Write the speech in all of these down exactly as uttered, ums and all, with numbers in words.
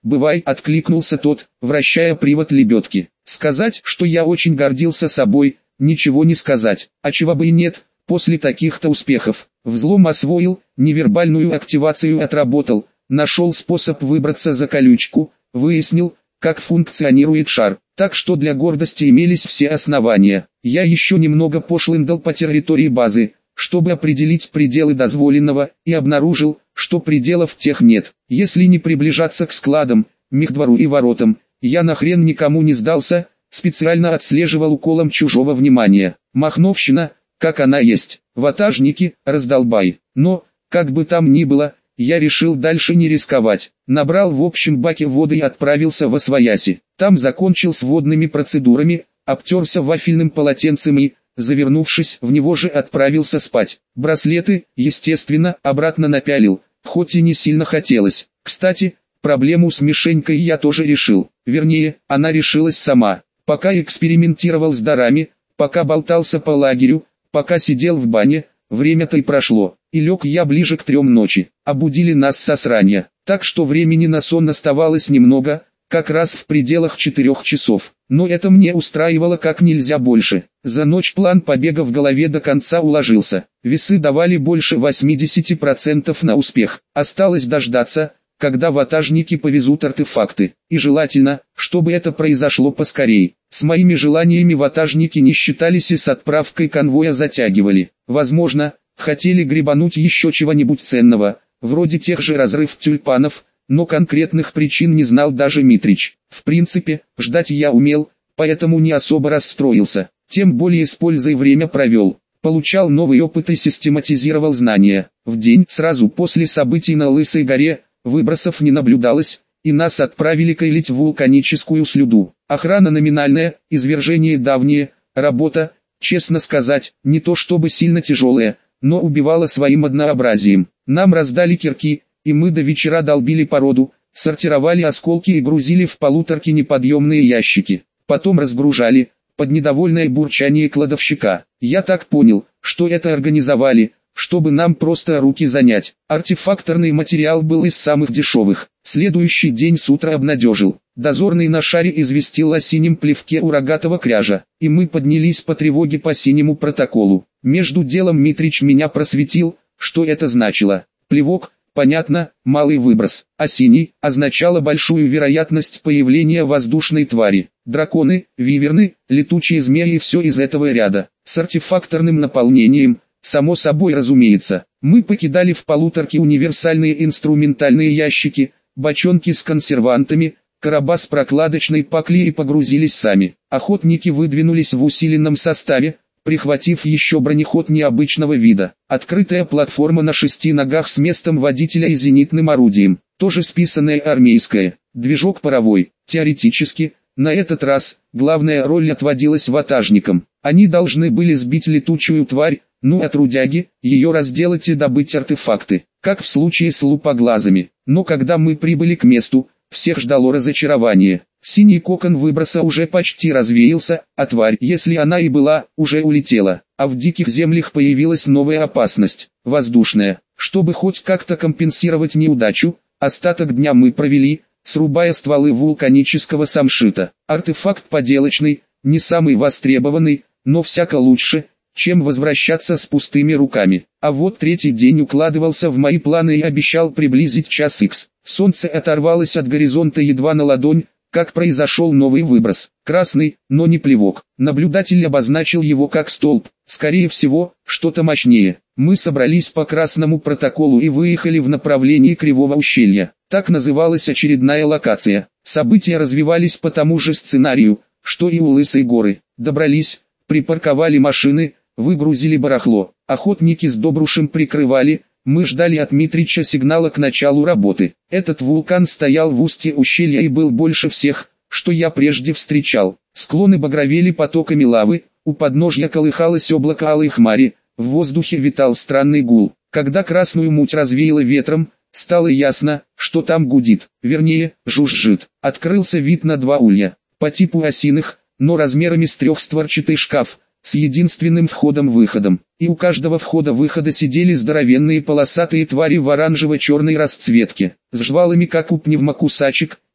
«Бывай», — откликнулся тот, вращая привод лебедки. Сказать, что я очень гордился собой, ничего не сказать, а чего бы и нет, после таких-то успехов. Взлом освоил, невербальную активацию отработал, нашел способ выбраться за колючку, выяснил, как функционирует шар, так что для гордости имелись все основания. Я еще немного пошлындал по территории базы, чтобы определить пределы дозволенного, и обнаружил, что пределов тех нет. Если не приближаться к складам, мехдвору и воротам, я нахрен никому не сдался, специально отслеживал уколом чужого внимания. Махновщина, как она есть, ватажники, раздолбай. Но, как бы там ни было, я решил дальше не рисковать. Набрал в общем баке воды и отправился во свояси. Там закончил с водными процедурами, обтерся вафельным полотенцем и, завернувшись в него же, отправился спать. Браслеты, естественно, обратно напялил, хоть и не сильно хотелось. Кстати, проблему с мишенькой я тоже решил. Вернее, она решилась сама. Пока экспериментировал с дарами, пока болтался по лагерю, пока сидел в бане, время-то и прошло. И лег я ближе к трем ночи. Обудили нас со сранья. Так что времени на сон оставалось немного, как раз в пределах четырех часов. Но это мне устраивало как нельзя больше. За ночь план побега в голове до конца уложился. Весы давали больше восьмидесяти процентов на успех. Осталось дождаться, когда ватажники повезут артефакты. И желательно, чтобы это произошло поскорей. С моими желаниями ватажники не считались и с отправкой конвоя затягивали. Возможно, хотели гребануть еще чего-нибудь ценного, вроде тех же разрыв тюльпанов, но конкретных причин не знал даже Митрич. В принципе, ждать я умел, поэтому не особо расстроился. Тем более с пользой время провел. Получал новый опыт и систематизировал знания. В день, сразу после событий на Лысой горе, выбросов не наблюдалось, и нас отправили кайлить в вулканическую слюду. Охрана номинальная, извержение давнее, работа, честно сказать, не то чтобы сильно тяжелая, но убивала своим однообразием. Нам раздали кирки, и мы до вечера долбили породу, сортировали осколки и грузили в полуторки неподъемные ящики. Потом разгружали, под недовольное бурчание кладовщика. Я так понял, что это организовали, чтобы нам просто руки занять. Артефакторный материал был из самых дешевых. Следующий день с утра обнадежил. Дозорный на шаре известил о синем плевке у рогатого кряжа, и мы поднялись по тревоге по синему протоколу. Между делом Митрич меня просветил, что это значило. Плевок, понятно, малый выброс, а синий означало большую вероятность появления воздушной твари. Драконы, виверны, летучие змеи и все из этого ряда. С артефакторным наполнением, само собой разумеется, мы покидали в полуторке универсальные инструментальные ящики, бочонки с консервантами, короба с прокладочной паклей и погрузились сами. Охотники выдвинулись в усиленном составе, прихватив еще бронеход необычного вида. Открытая платформа на шести ногах с местом водителя и зенитным орудием, тоже списанная армейская, движок паровой. Теоретически, на этот раз, главная роль отводилась ватажникам. Они должны были сбить летучую тварь, ну а трудяги, ее разделать и добыть артефакты, как в случае с лупоглазами. Но когда мы прибыли к месту, всех ждало разочарование. Синий кокон выброса уже почти развеялся, а тварь, если она и была, уже улетела. А в диких землях появилась новая опасность, воздушная. Чтобы хоть как-то компенсировать неудачу, остаток дня мы провели, срубая стволы вулканического самшита. Артефакт поделочный, не самый востребованный, но всяко лучше, чем возвращаться с пустыми руками. А вот третий день укладывался в мои планы и обещал приблизить час икс. Солнце оторвалось от горизонта едва на ладонь, как произошел новый выброс. Красный, но не плевок. Наблюдатель обозначил его как столб. Скорее всего, что-то мощнее. Мы собрались по красному протоколу и выехали в направлении Кривого ущелья. Так называлась очередная локация. События развивались по тому же сценарию, что и у Лысой горы. Добрались, припарковали машины, выгрузили барахло. Охотники с Добрушем прикрывали. Мы ждали от Митрича сигнала к началу работы. Этот вулкан стоял в устье ущелья и был больше всех, что я прежде встречал. Склоны багровели потоками лавы, у подножья колыхалось облако алой хмари, в воздухе витал странный гул. Когда красную муть развеяло ветром, стало ясно, что там гудит, вернее, жужжит. Открылся вид на два улья, по типу осиных, но размерами с трехстворчатый шкаф, с единственным входом-выходом, и у каждого входа-выхода сидели здоровенные полосатые твари в оранжево-черной расцветке, с жвалами как у пневмокусачек,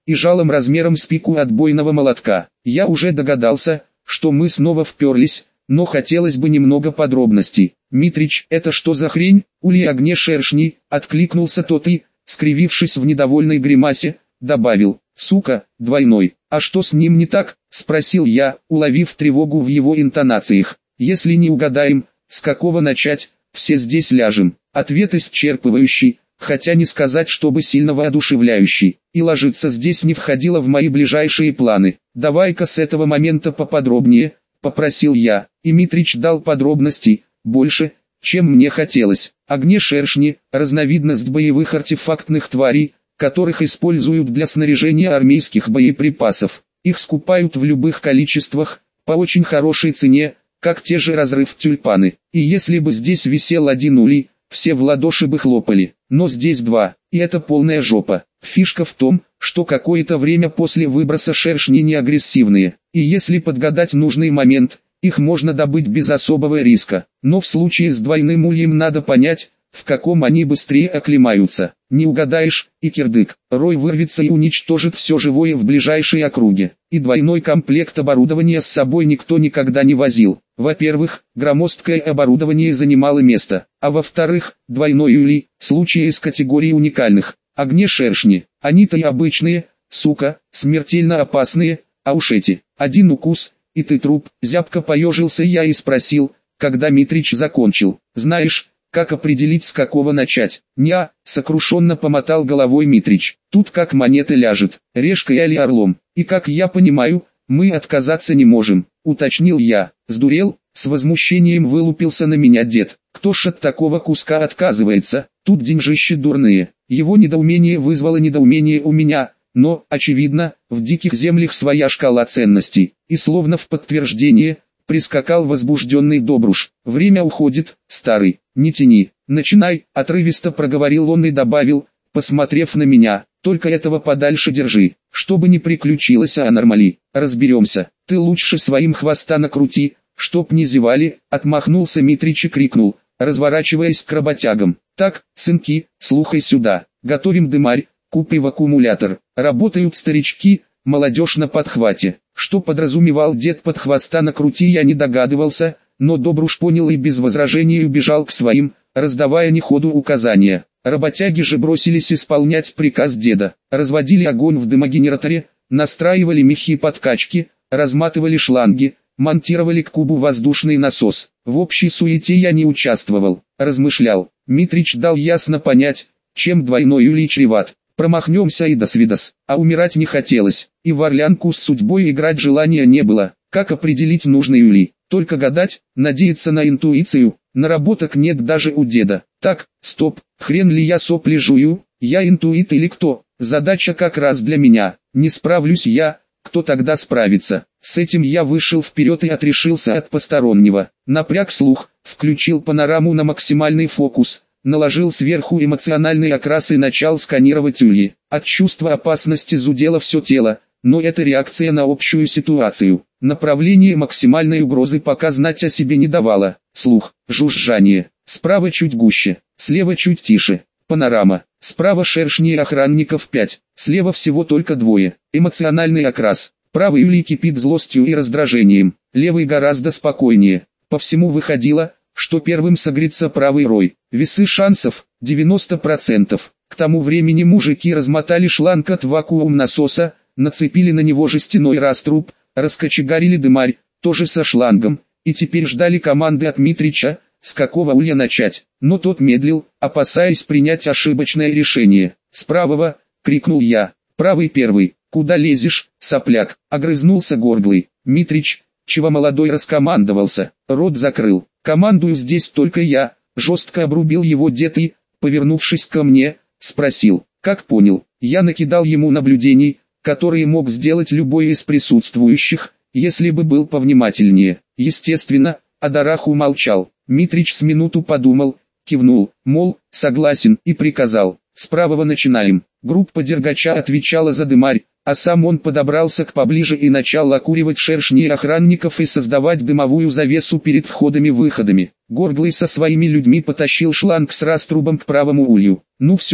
и жалом размером с пику отбойного молотка. Я уже догадался, что мы снова вперлись, но хотелось бы немного подробностей. «Митрич, это что за хрень?» «Ульи огнешершни», — откликнулся тот и, скривившись в недовольной гримасе, добавил: «Сука, двойной». «А что с ним не так?» — спросил я, уловив тревогу в его интонациях. «Если не угадаем, с какого начать, все здесь ляжем». Ответ исчерпывающий, хотя не сказать, чтобы сильно воодушевляющий, и ложиться здесь не входило в мои ближайшие планы. «Давай-ка с этого момента поподробнее», — попросил я, и Митрич дал подробностей, больше, чем мне хотелось. Огнешершни — разновидность боевых артефактных тварей, которых используют для снаряжения армейских боеприпасов. Их скупают в любых количествах, по очень хорошей цене, как те же разрыв тюльпаны. И если бы здесь висел один улей, все в ладоши бы хлопали. Но здесь два, и это полная жопа. Фишка в том, что какое-то время после выброса шершни не агрессивные, и если подгадать нужный момент, их можно добыть без особого риска. Но в случае с двойным ульем надо понять, в каком они быстрее оклемаются. Не угадаешь, и кирдык. Рой вырвется и уничтожит все живое в ближайшей округе. И двойной комплект оборудования с собой никто никогда не возил. Во-первых, громоздкое оборудование занимало место, а во-вторых, двойной улей, случаи из категории уникальных. Огнешершни, они-то и обычные, сука, смертельно опасные, а уж эти, один укус, и ты труп. Зябко поежился я и спросил, когда Митрич закончил: «Знаешь, как определить, с какого начать?» «Ня», — сокрушенно помотал головой Митрич. «Тут как монеты ляжет, решкой или орлом. И как я понимаю, мы отказаться не можем», — уточнил я. «Сдурел?» — с возмущением вылупился на меня дед. «Кто ж от такого куска отказывается? Тут деньжищи дурные». Его недоумение вызвало недоумение у меня, но, очевидно, в диких землях своя шкала ценностей. И словно в подтверждение, прискакал возбужденный Добруш. «Время уходит, старый, не тяни, начинай», — отрывисто проговорил он и добавил, посмотрев на меня: «Только этого подальше держи, чтобы не приключилось аномалий. Разберемся, ты лучше своим хвоста накрути, чтоб не зевали», — отмахнулся Митрич и крикнул, разворачиваясь к работягам: «Так, сынки, слухай сюда, готовим дымарь, купи в аккумулятор, работают старички, молодежь на подхвате». Что подразумевал дед под хвоста накрути, я не догадывался, но Добруш понял и без возражений убежал к своим, раздавая неходу указания. Работяги же бросились исполнять приказ деда, разводили огонь в дымогенераторе, настраивали мехи подкачки, разматывали шланги, монтировали к кубу воздушный насос. В общей суете я не участвовал, размышлял. Митрич дал ясно понять, чем двойной улей чреват. Промахнемся и досвидос. А умирать не хотелось, и в орлянку с судьбой играть желания не было. Как определить нужный улей? Только гадать, надеяться на интуицию. Наработок нет даже у деда. Так, стоп, хрен ли я сопли жую? Я интуит или кто? Задача как раз для меня. Не справлюсь я, кто тогда справится? С этим я вышел вперед и отрешился от постороннего. Напряг слух, включил панораму на максимальный фокус, наложил сверху эмоциональный окрас и начал сканировать ульи. От чувства опасности зудело все тело, но это реакция на общую ситуацию. Направление максимальной угрозы пока знать о себе не давало. Слух, жужжание. Справа чуть гуще, слева чуть тише. Панорама. Справа шершни и охранников пять, слева всего только двое. Эмоциональный окрас. Правый улей кипит злостью и раздражением, левый гораздо спокойнее. По всему выходило, что первым согрится правый рой. Весы шансов – девяносто процентов. К тому времени мужики размотали шланг от вакуум-насоса, нацепили на него жестяной раструб, раскочегарили дымарь, тоже со шлангом, и теперь ждали команды от Митрича, с какого улья начать. Но тот медлил, опасаясь принять ошибочное решение. «С правого!» — крикнул я. «Правый первый! Куда лезешь, сопляк?» — огрызнулся Горглый. Митрич, чего молодой, раскомандовался, рот закрыл. «Командую здесь только я», — жестко обрубил его дед и, повернувшись ко мне, спросил: «Как понял?» Я накидал ему наблюдений, которые мог сделать любой из присутствующих, если бы был повнимательнее. Естественно, Адарах умолчал. Митрич с минуту подумал, кивнул, мол, согласен, и приказал: «С правого начинаем». Группа Дергача отвечала за дымарь, а сам он подобрался к поближе и начал окуривать шершни охранников и создавать дымовую завесу перед входами-выходами. Горглый со своими людьми потащил шланг с раструбом к правому улью. «Ну все,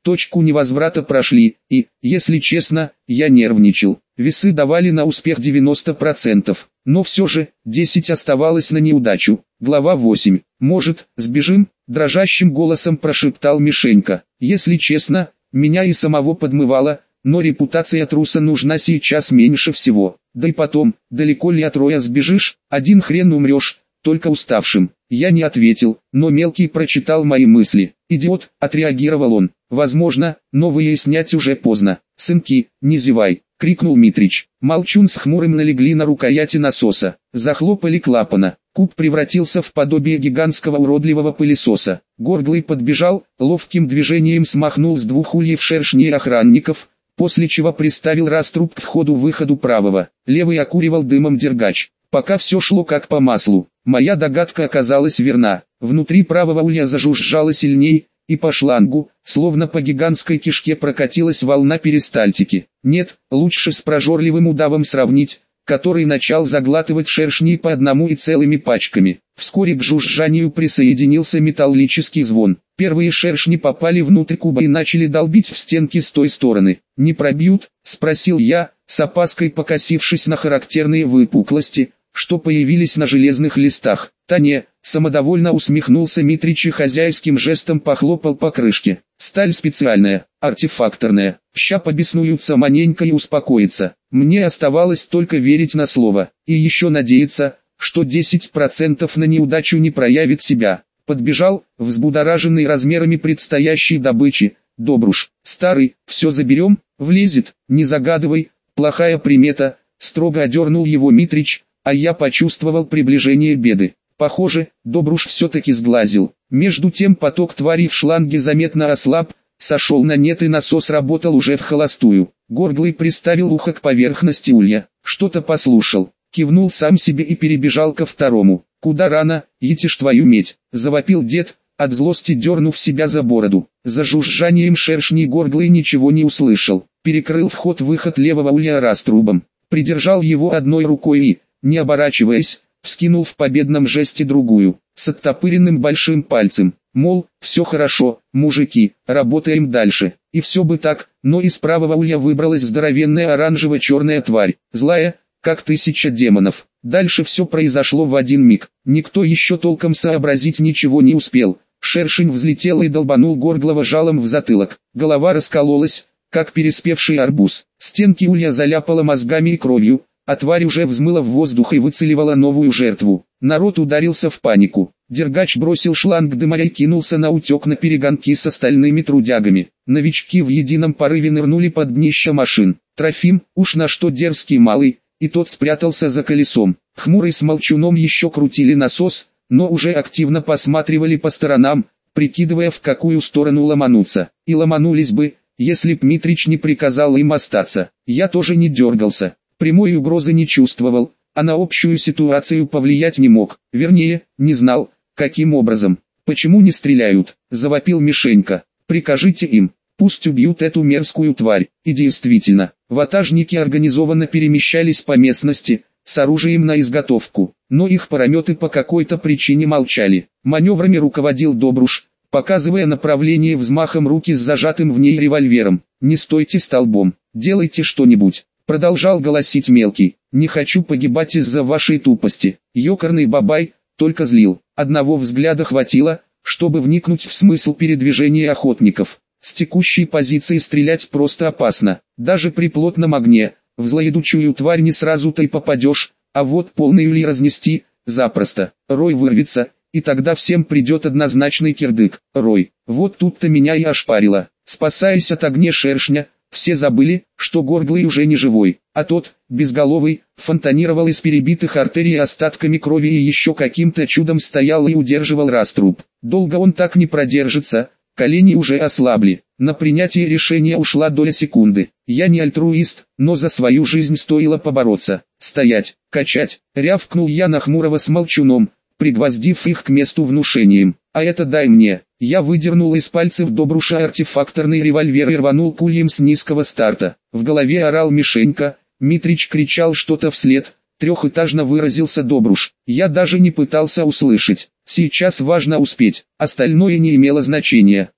точку невозврата прошли, и, если честно, я нервничал. Весы давали на успех девяносто процентов, но все же, десять оставалось на неудачу. Глава восемь. «Может, сбежим?» – дрожащим голосом прошептал Мишенька. Если честно, меня и самого подмывало, но репутация труса нужна сейчас меньше всего. Да и потом, далеко ли от роя сбежишь, один хрен умрешь, только уставшим. Я не ответил, но мелкий прочитал мои мысли. «Идиот», — отреагировал он. «Возможно, но выяснять уже поздно. Сынки, не зевай», — крикнул Митрич. Молчун с Хмурым налегли на рукояти насоса. Захлопали клапана. Куб превратился в подобие гигантского уродливого пылесоса. Горглый подбежал, ловким движением смахнул с двух ульев шершней охранников, после чего приставил раструб к входу-выходу правого. Левый окуривал дымом дергач. Пока все шло как по маслу. Моя догадка оказалась верна. Внутри правого улья зажужжало сильней, и по шлангу, словно по гигантской кишке, прокатилась волна перистальтики. Нет, лучше с прожорливым удавом сравнить, который начал заглатывать шершней по одному и целыми пачками. Вскоре к жужжанию присоединился металлический звон. Первые шершни попали внутрь куба и начали долбить в стенки с той стороны. «Не пробьют?» – спросил я, с опаской покосившись на характерные выпуклости, что появились на железных листах. «Та не», — самодовольно усмехнулся Митрич и хозяйским жестом похлопал по крышке. «Сталь специальная, артефакторная, ща побеснуются маненько и успокоится». Мне оставалось только верить на слово, и еще надеяться, что десять процентов на неудачу не проявит себя. Подбежал, взбудораженный размерами предстоящей добычи, Добруш. «Старый, все заберем, влезет, не загадывай, плохая примета», — строго одернул его Митрич, а я почувствовал приближение беды. Похоже, Добруш все-таки сглазил. Между тем поток тварей в шланге заметно ослаб, сошел на нет и насос работал уже в холостую. Горглый приставил ухо к поверхности улья, что-то послушал, кивнул сам себе и перебежал ко второму. «Куда рано, етишь твою медь!» — завопил дед, от злости дернув себя за бороду. За жужжанием шершней Горглый ничего не услышал. Перекрыл вход-выход левого улья раструбом, придержал его одной рукой и, не оборачиваясь, вскинул в победном жесте другую, с оттопыренным большим пальцем, мол, все хорошо, мужики, работаем дальше. И все бы так, но из правого улья выбралась здоровенная оранжево-черная тварь, злая, как тысяча демонов. Дальше все произошло в один миг, никто еще толком сообразить ничего не успел. Шершень взлетел и долбанул Горглого жалом в затылок, голова раскололась, как переспевший арбуз, стенки улья заляпало мозгами и кровью, а тварь уже взмыла в воздух и выцеливала новую жертву. Народ ударился в панику. Дергач бросил шланг дымаря и кинулся на утек на перегонки с остальными трудягами. Новички в едином порыве нырнули под днище машин. Трофим, уж на что дерзкий малый, и тот спрятался за колесом. Хмурый с Молчуном еще крутили насос, но уже активно посматривали по сторонам, прикидывая, в какую сторону ломануться. И ломанулись бы, если б Митрич не приказал им остаться. Я тоже не дергался. Прямой угрозы не чувствовал, а на общую ситуацию повлиять не мог, вернее, не знал, каким образом. «Почему не стреляют?» – завопил Мишенька. «Прикажите им, пусть убьют эту мерзкую тварь». И действительно, ватажники организованно перемещались по местности, с оружием на изготовку, но их параметы по какой-то причине молчали. Маневрами руководил Добруш, показывая направление взмахом руки с зажатым в ней револьвером. «Не стойте столбом, делайте что-нибудь», — продолжал голосить мелкий. «Не хочу погибать из-за вашей тупости». Ёкарный бабай только злил. Одного взгляда хватило, чтобы вникнуть в смысл передвижения охотников. С текущей позиции стрелять просто опасно. Даже при плотном огне, в злоедучую тварь не сразу-то и попадешь, а вот полный ули разнести — запросто. Рой вырвется, и тогда всем придет однозначный кирдык. Рой. Вот тут-то меня и ошпарило. Спасаясь от огня шершня, все забыли, что Горглый уже не живой, а тот, безголовый, фонтанировал из перебитых артерий остатками крови и еще каким-то чудом стоял и удерживал раструб. Долго он так не продержится, колени уже ослабли. На принятие решения ушла доля секунды. Я не альтруист, но за свою жизнь стоило побороться. «Стоять, качать!» — рявкнул я на Хмурого с Молчуном, пригвоздив их к месту внушением. «А это дай мне». Я выдернул из пальцев Добруша артефакторный револьвер и рванул пулем с низкого старта. В голове орал Мишенька, Митрич кричал что-то вслед, трехэтажно выразился Добруш. Я даже не пытался услышать. Сейчас важно успеть, остальное не имело значения.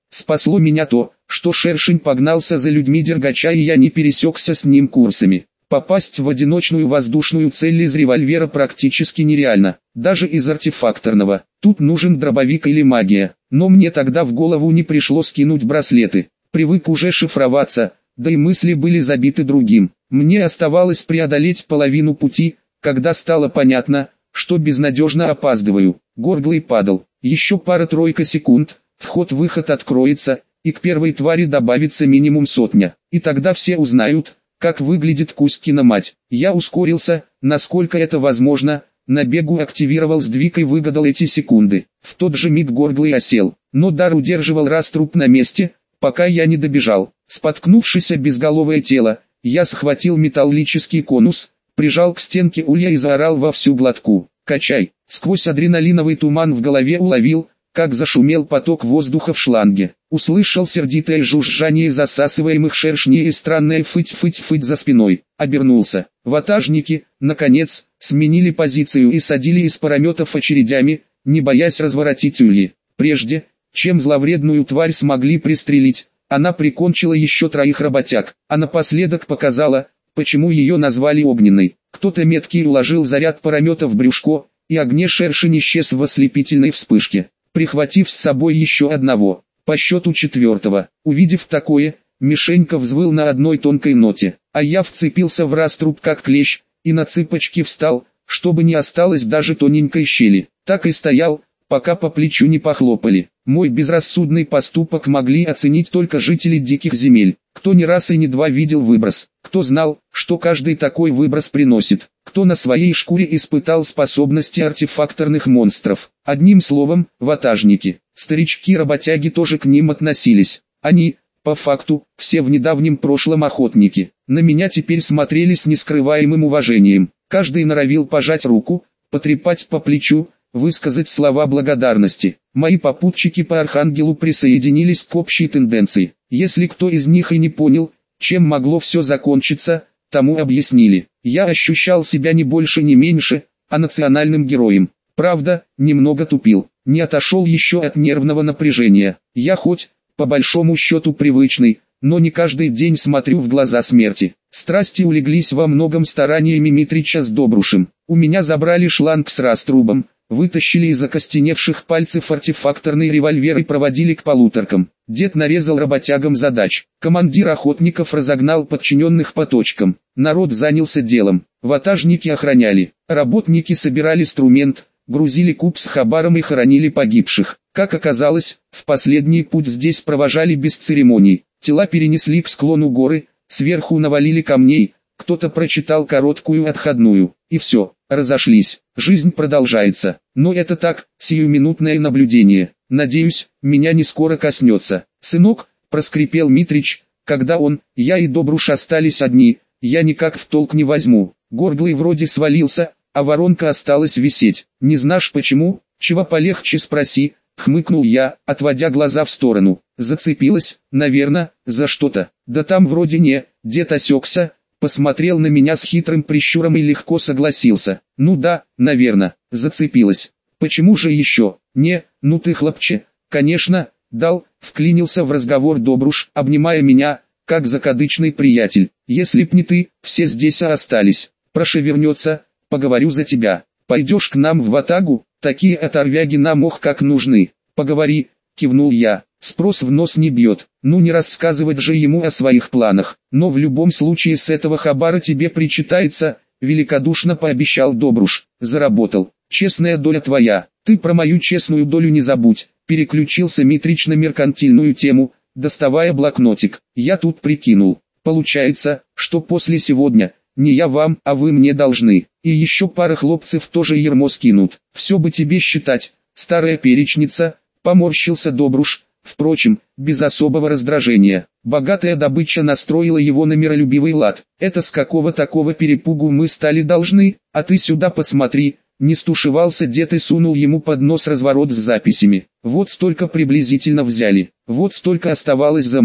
Спасло меня то, что шершень погнался за людьми Дергача и я не пересекся с ним курсами. Попасть в одиночную воздушную цель из револьвера практически нереально, даже из артефакторного. Тут нужен дробовик или магия, но мне тогда в голову не пришло скинуть браслеты. Привык уже шифроваться, да и мысли были забиты другим. Мне оставалось преодолеть половину пути, когда стало понятно, что безнадежно опаздываю. Горглый падал, еще пара-тройка секунд, вход-выход откроется, и к первой твари добавится минимум сотня, и тогда все узнают, как выглядит Кузькина мать. Я ускорился, насколько это возможно, на бегу активировал сдвиг и выгадал эти секунды. В тот же миг Горглый осел, но дар удерживал раструб на месте, пока я не добежал. Споткнувшись о безголовое тело, я схватил металлический конус, прижал к стенке улья и заорал во всю глотку: «Качай!» Сквозь адреналиновый туман в голове уловил, как зашумел поток воздуха в шланге. Услышал сердитое жужжание засасываемых шершней и странное фыть-фыть-фыть за спиной. Обернулся. Ватажники, наконец, сменили позицию и садили из парометов очередями, не боясь разворотить ульи. Прежде, чем зловредную тварь смогли пристрелить, она прикончила еще троих работяг, а напоследок показала, почему ее назвали огненной. Кто-то меткий уложил заряд паромета в брюшко, и огнешершень исчез в ослепительной вспышке, прихватив с собой еще одного, по счету четвертого. Увидев такое, Мишенька взвыл на одной тонкой ноте, а я вцепился в раструб как клещ, и на цыпочки встал, чтобы не осталось даже тоненькой щели. Так и стоял, пока по плечу не похлопали. Мой безрассудный поступок могли оценить только жители диких земель, кто не раз и не два видел выброс, кто знал, что каждый такой выброс приносит, кто на своей шкуре испытал способности артефакторных монстров. Одним словом, ватажники, старички-работяги тоже к ним относились. Они, по факту, все в недавнем прошлом охотники. На меня теперь смотрели с нескрываемым уважением. Каждый норовил пожать руку, потрепать по плечу, высказать слова благодарности. Мои попутчики по Архангелу присоединились к общей тенденции. Если кто из них и не понял, чем могло все закончиться, тому объяснили. Я ощущал себя не больше не меньше, а национальным героем. Правда, немного тупил, не отошел еще от нервного напряжения. Я хоть, по большому счету привычный, но не каждый день смотрю в глаза смерти. Страсти улеглись во многом стараниями Митрича с Добрушем. У меня забрали шланг с раструбом, вытащили из окостеневших пальцев артефакторный револьвер и проводили к полуторкам. Дед нарезал работягам задач. Командир охотников разогнал подчиненных по точкам. Народ занялся делом. Ватажники охраняли. Работники собирали инструмент, грузили куб с хабаром и хоронили погибших. Как оказалось, в последний путь здесь провожали без церемоний. Тела перенесли к склону горы, сверху навалили камней, кто-то прочитал короткую отходную, и все, разошлись. Жизнь продолжается, но это так, сиюминутное наблюдение. Надеюсь, меня не скоро коснется. «Сынок», — проскрипел Митрич, когда он, я и Добруш остались одни, «я никак в толк не возьму. Горглый вроде свалился, а воронка осталась висеть. Не знаешь почему? Чего полегче спроси», — хмыкнул я, отводя глаза в сторону. «Зацепилась, наверное, за что-то». «Да там вроде не», — дед осекся, посмотрел на меня с хитрым прищуром и легко согласился. «Ну да, наверное, зацепилась. Почему же еще?» «Не, ну ты хлопче». «Конечно, дал», — вклинился в разговор Добруш, обнимая меня, как закадычный приятель. «Если б не ты, все здесь остались. Прошевернется, поговорю за тебя. Пойдешь к нам в ватагу, такие оторвяги нам ох как нужны». «Поговори», — кивнул я. Спрос в нос не бьет, ну не рассказывать же ему о своих планах, но в любом случае с этого хабара тебе причитается, великодушно пообещал Добруш. «Заработал, честная доля твоя, ты про мою честную долю не забудь», переключился Митрич на меркантильную тему, доставая блокнотик. «Я тут прикинул, получается, что после сегодня, не я вам, а вы мне должны, и еще пара хлопцев тоже ермо скинут, все бы тебе считать, старая перечница», поморщился Добруш. Впрочем, без особого раздражения. Богатая добыча настроила его на миролюбивый лад. «Это с какого такого перепугу мы стали должны, а ты сюда посмотри», не стушевался дед и сунул ему под нос разворот с записями. «Вот столько приблизительно взяли, вот столько оставалось за мной.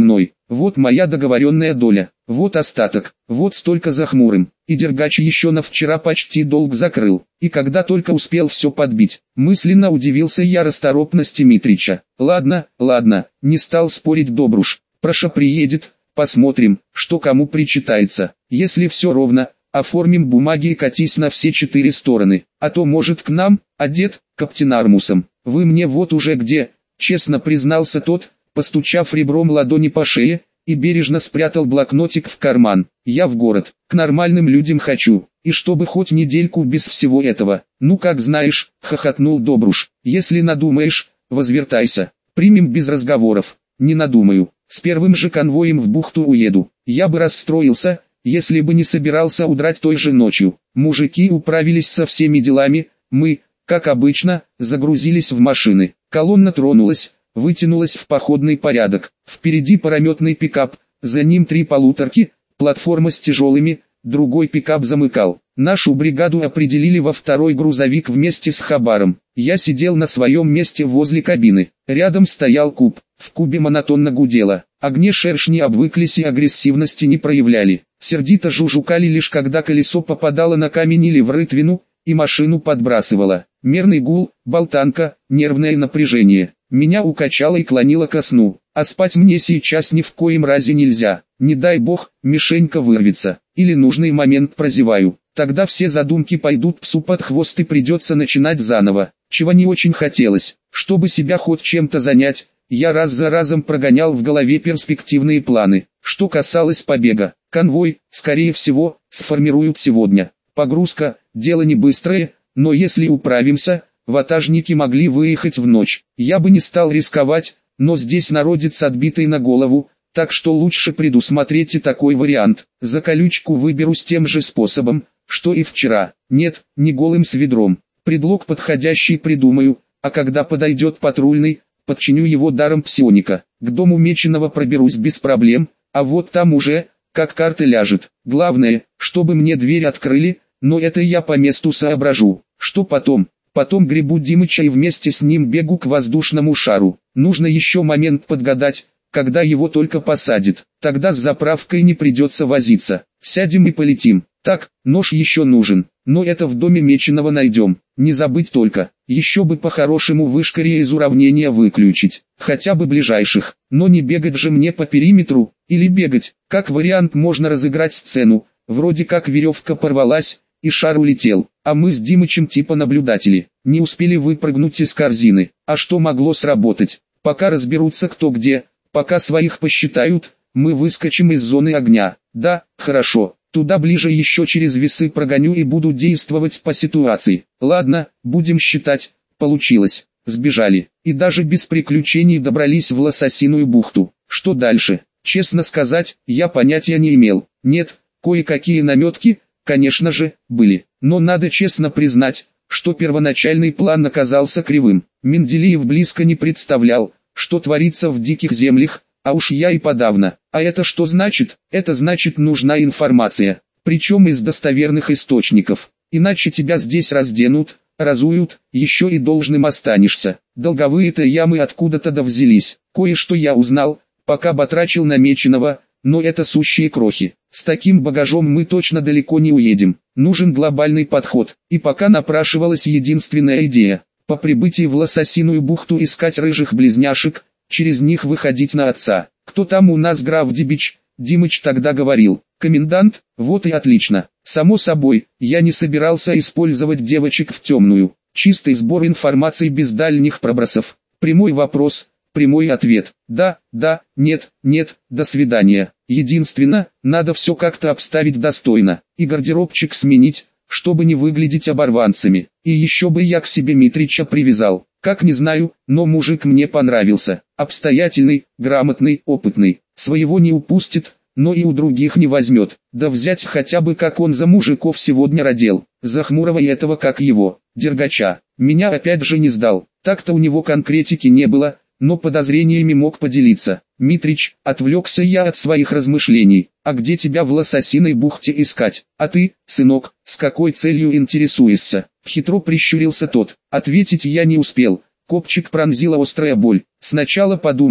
вот моя договоренная доля, вот остаток, вот столько за Хмурым. И Дергач еще на вчера почти долг закрыл, и когда только успел все подбить. Мысленно удивился я расторопности Митрича. Ладно, ладно, не стал спорить Добруш. Проша приедет, посмотрим, что кому причитается. Если все ровно, оформим бумаги и катись на все четыре стороны. А то может к нам, а дед, каптенармусом. Вы мне вот уже где, честно признался тот, постучав ребром ладони по шее, и бережно спрятал блокнотик в карман. Я в город, к нормальным людям хочу, и чтобы хоть недельку без всего этого. Ну как знаешь, хохотнул Добруш. Если надумаешь, возвертайся, примем без разговоров. Не надумаю, с первым же конвоем в бухту уеду. Я бы расстроился, если бы не собирался удрать той же ночью. Мужики управились со всеми делами, мы, как обычно, загрузились в машины. Колонна тронулась, вытянулась в походный порядок. Впереди парометный пикап, за ним три полуторки, платформа с тяжелыми, другой пикап замыкал. Нашу бригаду определили во второй грузовик вместе с Хабаром. Я сидел на своем месте возле кабины. Рядом стоял куб. В кубе монотонно гудело. Огни шершни обвыклись и агрессивности не проявляли. Сердито жужжукали лишь когда колесо попадало на камень или в рытвину, и машину подбрасывало. Мерный гул, болтанка, нервное напряжение. Меня укачало и клонило ко сну. А спать мне сейчас ни в коем разе нельзя. Не дай бог, мишенька вырвется. Или нужный момент прозеваю. Тогда все задумки пойдут псу под хвост и придется начинать заново. Чего не очень хотелось. Чтобы себя хоть чем-то занять, я раз за разом прогонял в голове перспективные планы. Что касалось побега, конвой, скорее всего, сформируют сегодня. Погрузка – дело не быстрое, но если управимся, ватажники могли выехать в ночь. Я бы не стал рисковать, но здесь народец отбитый на голову, так что лучше предусмотреть и такой вариант. За колючку выберусь тем же способом, что и вчера. Нет, не голым с ведром. Предлог подходящий придумаю, а когда подойдет патрульный, подчиню его даром псионика. К дому Меченого проберусь без проблем, а вот там уже, как карта ляжет. Главное, чтобы мне дверь открыли, но это я по месту соображу. Что потом? Потом гребу Димыча и вместе с ним бегу к воздушному шару. Нужно еще момент подгадать, когда его только посадят. Тогда с заправкой не придется возиться. Сядем и полетим. Так, нож еще нужен, но это в доме Меченого найдем. Не забыть только, еще бы по-хорошему вышкаре из уравнения выключить. Хотя бы ближайших, но не бегать же мне по периметру, или бегать. Как вариант можно разыграть сцену, вроде как веревка порвалась, и шар улетел, а мы с Димычем типа наблюдатели. Не успели выпрыгнуть из корзины. А что могло сработать? Пока разберутся кто где, пока своих посчитают, мы выскочим из зоны огня. Да, хорошо. Туда ближе еще через весы прогоню и буду действовать по ситуации. Ладно, будем считать, получилось. Сбежали, и даже без приключений добрались в Лососиную бухту. Что дальше? Честно сказать, я понятия не имел. Нет, кое-какие наметки, конечно же, были. Но надо честно признать, что первоначальный план оказался кривым. Менделеев близко не представлял, что творится в диких землях, а уж я и подавно. А это что значит? Это значит нужна информация, причем из достоверных источников. Иначе тебя здесь разденут, разуют, еще и должным останешься. Долговые-то ямы откуда-то да взялись. Кое-что я узнал, пока батрачил на Меченого, но это сущие крохи. С таким багажом мы точно далеко не уедем. Нужен глобальный подход. И пока напрашивалась единственная идея. По прибытии в Лососиную бухту искать рыжих близняшек, через них выходить на отца. Кто там у нас граф Дибич? Димыч тогда говорил. Комендант? Вот и отлично. Само собой, я не собирался использовать девочек в темную. Чистый сбор информации без дальних пробросов. Прямой вопрос, прямой ответ. Да, да, нет, нет, до свидания. Единственно, надо все как-то обставить достойно. И гардеробчик сменить, чтобы не выглядеть оборванцами. И еще бы я к себе Митрича привязал. Как не знаю, но мужик мне понравился. Обстоятельный, грамотный, опытный. Своего не упустит, но и у других не возьмет. Да взять хотя бы как он за мужиков сегодня родил. За Хмурого и этого как его, Дергача. Меня опять же не сдал. Так-то у него конкретики не было, но подозрениями мог поделиться. Митрич, отвлекся я от своих размышлений. А где тебя в Лососиной бухте искать? А ты, сынок, с какой целью интересуешься? Хитро прищурился тот. Ответить я не успел. Копчик пронзила острая боль. Сначала подумал,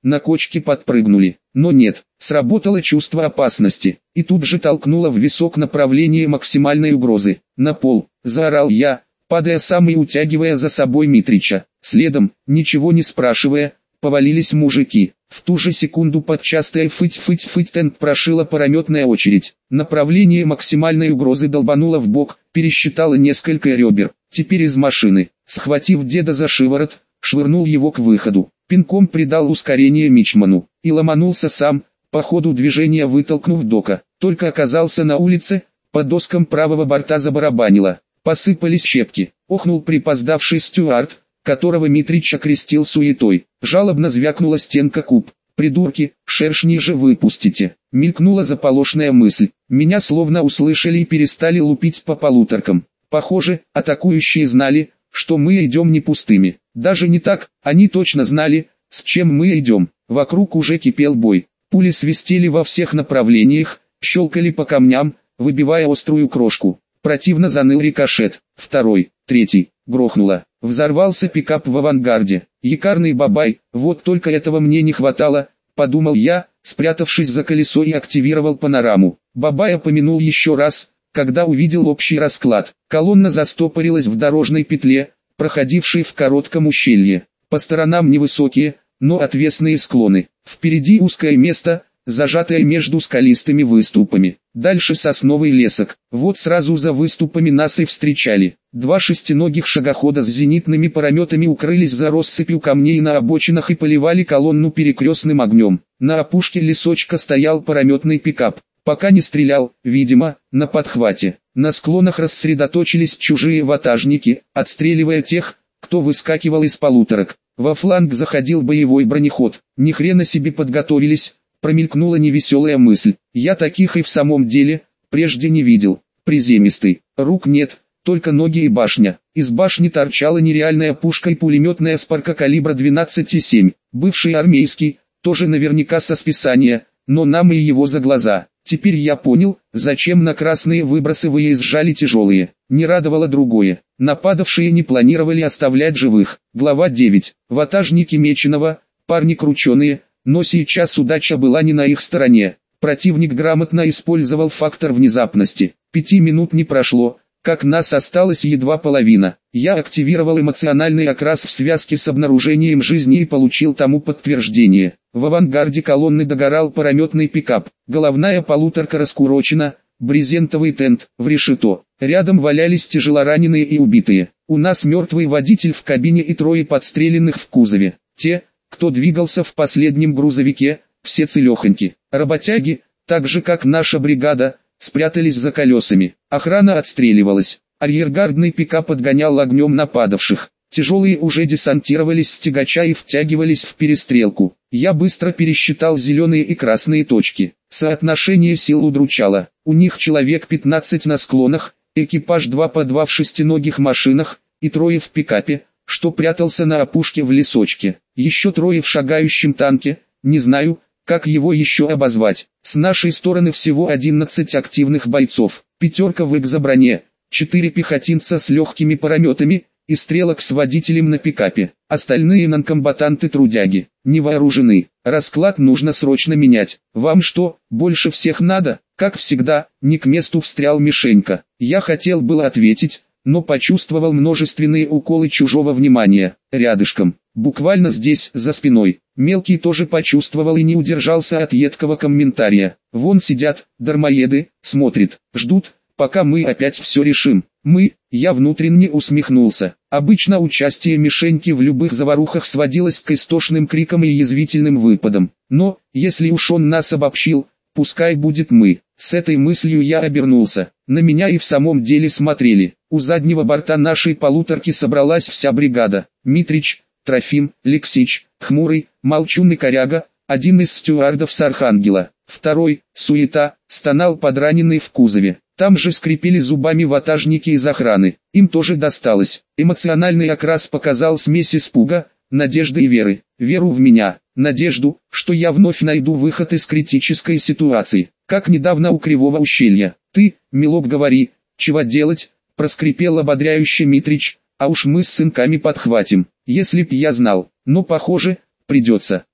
на кочке подпрыгнули. Но нет, сработало чувство опасности, и тут же толкнуло в висок направление максимальной угрозы. «На пол!» – заорал я, падая сам и утягивая за собой Митрича. Следом, ничего не спрашивая, повалились мужики. В ту же секунду под частое фыть-фыть-фыть тент прошила пулеметная очередь. Направление максимальной угрозы долбануло в бок, пересчитало несколько ребер. Теперь из машины, схватив деда за шиворот, швырнул его к выходу. Пинком придал ускорение мичману и ломанулся сам, по ходу движения вытолкнув Дока. Только оказался на улице, по доскам правого борта забарабанило. Посыпались щепки. Охнул припоздавший стюард, которого Митрич окрестил суетой. Жалобно звякнула стенка куб. «Придурки, шершни же выпустите!» Мелькнула заполошная мысль. Меня словно услышали и перестали лупить по полуторкам. Похоже, атакующие знали, что мы идем не пустыми. Даже не так, они точно знали, с чем мы идем. Вокруг уже кипел бой. Пули свистели во всех направлениях, щелкали по камням, выбивая острую крошку. Противно заныл рикошет. Второй, третий, грохнуло. Взорвался пикап в авангарде. Якарный бабай, вот только этого мне не хватало, подумал я, спрятавшись за колесо и активировал панораму. Бабая помянул еще раз, когда увидел общий расклад. Колонна застопорилась в дорожной петле, проходившей в коротком ущелье. По сторонам невысокие, но отвесные склоны. Впереди узкое место, зажатое между скалистыми выступами. Дальше сосновый лесок. Вот сразу за выступами нас и встречали. Два шестиногих шагохода с зенитными пулеметами укрылись за россыпью камней на обочинах и поливали колонну перекрестным огнем. На опушке лесочка стоял пулеметный пикап. Пока не стрелял, видимо, на подхвате. На склонах рассредоточились чужие ватажники, отстреливая тех, кто выскакивал из полуторок. Во фланг заходил боевой бронеход. Ни хрена себе подготовились, промелькнула невеселая мысль. Я таких и в самом деле, прежде не видел. Приземистый, рук нет, только ноги и башня. Из башни торчала нереальная пушка и пулеметная спарка калибра двенадцать и семь. Бывший армейский, тоже наверняка со списания, но нам и его за глаза. Теперь я понял, зачем на красные выбросы выезжали тяжелые. Не радовало другое. Нападавшие не планировали оставлять живых. Глава девять. Ватажники Меченого, парни крученые, но сейчас удача была не на их стороне. Противник грамотно использовал фактор внезапности. Пяти минут не прошло, как нас осталось едва половина. Я активировал эмоциональный окрас в связке с обнаружением жизни и получил тому подтверждение. В авангарде колонны догорал пулеметный пикап. Головная полуторка раскурочена, брезентовый тент в решето. Рядом валялись тяжелораненые и убитые. У нас мертвый водитель в кабине и трое подстреленных в кузове. Те, кто двигался в последнем грузовике, все целехоньки. Работяги, так же как наша бригада, спрятались за колесами. Охрана отстреливалась. Арьергардный пикап подгонял огнем нападавших. Тяжелые уже десантировались с тягача и втягивались в перестрелку. Я быстро пересчитал зеленые и красные точки. Соотношение сил удручало. У них человек пятнадцать на склонах, экипаж два по два в шестиногих машинах, и трое в пикапе, что прятался на опушке в лесочке. Еще трое в шагающем танке, не знаю, как его еще обозвать. С нашей стороны всего одиннадцать активных бойцов, пятерка в экзоброне, четыре пехотинца с легкими пулеметами и стрелок с водителем на пикапе. Остальные нонкомбатанты-трудяги, не вооружены. Расклад нужно срочно менять. Вам что, больше всех надо? Как всегда, не к месту встрял Мишенька. Я хотел было ответить, но почувствовал множественные уколы чужого внимания. Рядышком, буквально здесь, за спиной. Мелкий тоже почувствовал и не удержался от едкого комментария. Вон сидят, дармоеды, смотрят, ждут, пока мы опять все решим. Мы, я внутренне усмехнулся. Обычно участие Мишеньки в любых заварухах сводилось к истошным крикам и язвительным выпадам. Но, если уж он нас обобщил, пускай будет мы. С этой мыслью я обернулся. На меня и в самом деле смотрели. У заднего борта нашей полуторки собралась вся бригада. Митрич, Трофим, Лексич, Хмурый, Молчун и Коряга, один из стюардов с Архангела. Второй, Суета, стонал подраненный в кузове. Там же скрипели зубами ватажники из охраны. Им тоже досталось. Эмоциональный окрас показал смесь испуга, надежды и веры. Веру в меня, надежду, что я вновь найду выход из критической ситуации. Как недавно у Кривого ущелья. Ты, милок, говори, чего делать, проскрипел ободряюще Митрич, а уж мы с сынками подхватим. Если б я знал, но похоже, придется.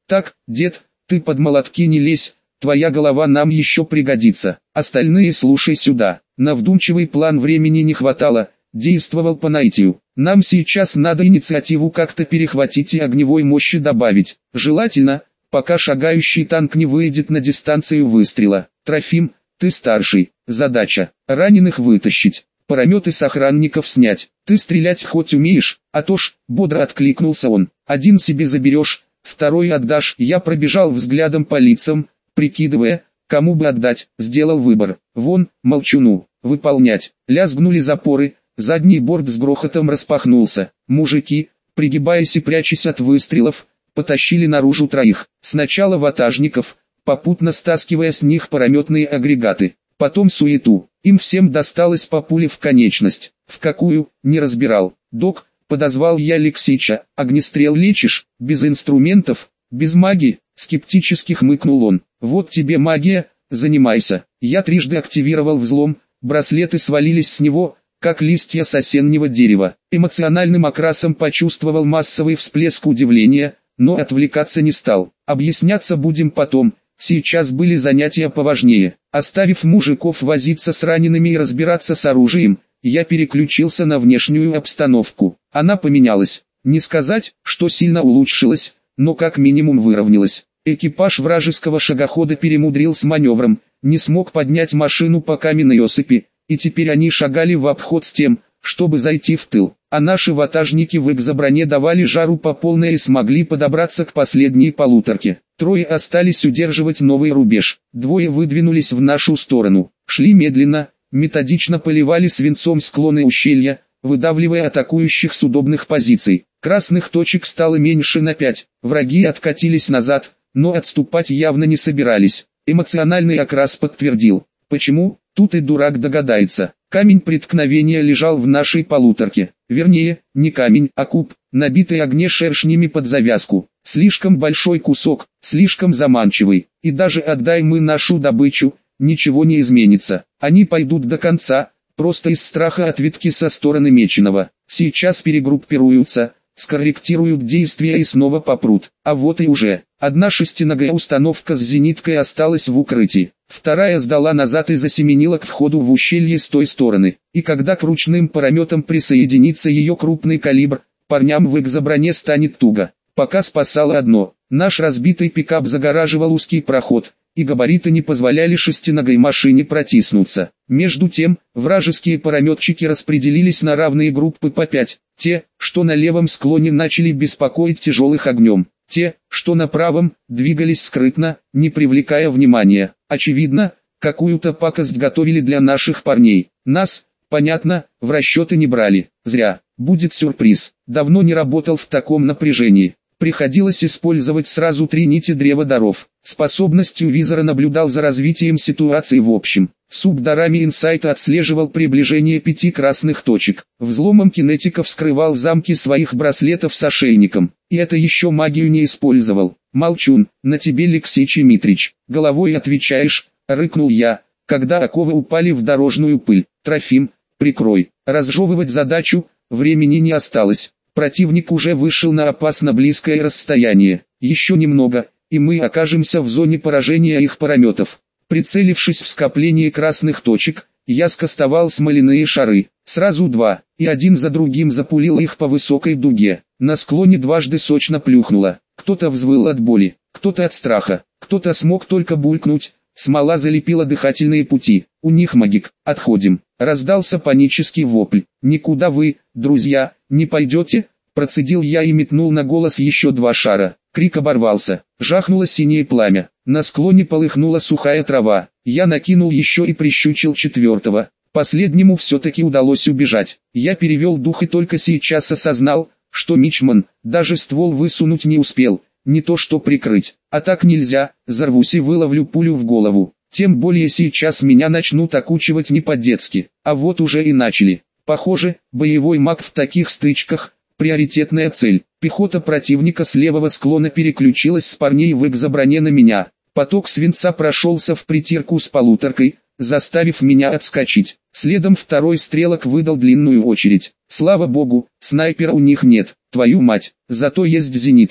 Так, дед, ты под молотки не лезь, твоя голова нам еще пригодится. Остальные слушай сюда. На вдумчивый план времени не хватало, действовал по наитию. Нам сейчас надо инициативу как-то перехватить и огневой мощи добавить. Желательно, пока шагающий танк не выйдет на дистанцию выстрела. Трофим, ты старший. Задача – раненых вытащить, параметы с охранников снять. Ты стрелять хоть умеешь, а то ж, бодро откликнулся он. Один себе заберешь, второй отдашь. Я пробежал взглядом по лицам, прикидывая, кому бы отдать, сделал выбор. Вон, молчуну, выполнять. Лязгнули запоры, задний борт с грохотом распахнулся. Мужики, пригибаясь и прячась от выстрелов, потащили наружу троих. Сначала ватажников, попутно стаскивая с них параметные агрегаты. Потом суету. Им всем досталось по пуле в конечность. В какую, не разбирал. Док, подозвал я Алексича. Огнестрел лечишь? Без инструментов? Без магии? Скептически хмыкнул он. Вот тебе магия, занимайся. Я трижды активировал взлом, браслеты свалились с него, как листья с осеннего дерева. Эмоциональным окрасом почувствовал массовый всплеск удивления, но отвлекаться не стал. Объясняться будем потом. Сейчас были занятия поважнее. Оставив мужиков возиться с ранеными и разбираться с оружием, я переключился на внешнюю обстановку. Она поменялась. Не сказать, что сильно улучшилась, но как минимум выровнялась. Экипаж вражеского шагохода перемудрил с маневром, не смог поднять машину по каменной осыпи, и теперь они шагали в обход с тем, чтобы зайти в тыл. А наши ватажники в экзоброне давали жару по полной и смогли подобраться к последней полуторке. Трое остались удерживать новый рубеж, двое выдвинулись в нашу сторону. Шли медленно, методично поливали свинцом склоны ущелья, выдавливая атакующих с удобных позиций. Красных точек стало меньше на пять, враги откатились назад, но отступать явно не собирались. Эмоциональный окрас подтвердил. Почему? Тут и дурак догадается. Камень преткновения лежал в нашей полуторке. Вернее, не камень, а куб, набитый огнешершнями под завязку. Слишком большой кусок, слишком заманчивый. И даже отдай мы нашу добычу, ничего не изменится. Они пойдут до конца, просто из страха ответки со стороны Меченого. Сейчас перегруппируются, скорректируют действия и снова попрут. А вот и уже. Одна шестиногая установка с зениткой осталась в укрытии. Вторая сдала назад и засеменила к входу в ущелье с той стороны. И когда к ручным параметам присоединится ее крупный калибр, парням в экзоброне станет туго. Пока спасало одно. Наш разбитый пикап загораживал узкий проход, и габариты не позволяли шестиногой машине протиснуться. Между тем, вражеские параметчики распределились на равные группы по пять. Те, что на левом склоне, начали беспокоить тяжелых огнем. Те, что на правом, двигались скрытно, не привлекая внимания. Очевидно, какую-то пакость готовили для наших парней. Нас, понятно, в расчеты не брали. Зря. Будет сюрприз. Давно не работал в таком напряжении. Приходилось использовать сразу три нити древа даров. Способностью визора наблюдал за развитием ситуации в общем. Субдарами инсайта отслеживал приближение пяти красных точек. Взломом кинетиков вскрывал замки своих браслетов с ошейником. И это еще магию не использовал. Молчун, на тебе, Алексей Митрич. Головой отвечаешь, рыкнул я, когда оковы упали в дорожную пыль. Трофим, прикрой. Разжевывать задачу, времени не осталось. Противник уже вышел на опасно близкое расстояние. Еще немного, и мы окажемся в зоне поражения их параметов. Прицелившись в скопление красных точек, я скостовал смоляные шары. Сразу два, и один за другим запулил их по высокой дуге. На склоне дважды сочно плюхнуло. Кто-то взвыл от боли, кто-то от страха, кто-то смог только булькнуть. Смола залепила дыхательные пути. У них магик. Отходим. Раздался панический вопль. Никуда вы, друзья, не пойдете? Процедил я и метнул на голос еще два шара. Крик оборвался. Жахнуло синее пламя. На склоне полыхнула сухая трава. Я накинул еще и прищучил четвертого. Последнему все-таки удалось убежать. Я перевел дух и только сейчас осознал, что мичман даже ствол высунуть не успел. Не то что прикрыть. А так нельзя, взорвусь и выловлю пулю в голову. Тем более сейчас меня начнут окучивать не по-детски. А вот уже и начали. Похоже, боевой маг в таких стычках – приоритетная цель. Пехота противника с левого склона переключилась с парней в экзоброне на меня. Поток свинца прошелся в притирку с полуторкой, заставив меня отскочить. Следом второй стрелок выдал длинную очередь. Слава богу, снайпера у них нет. Твою мать, зато есть зенитка.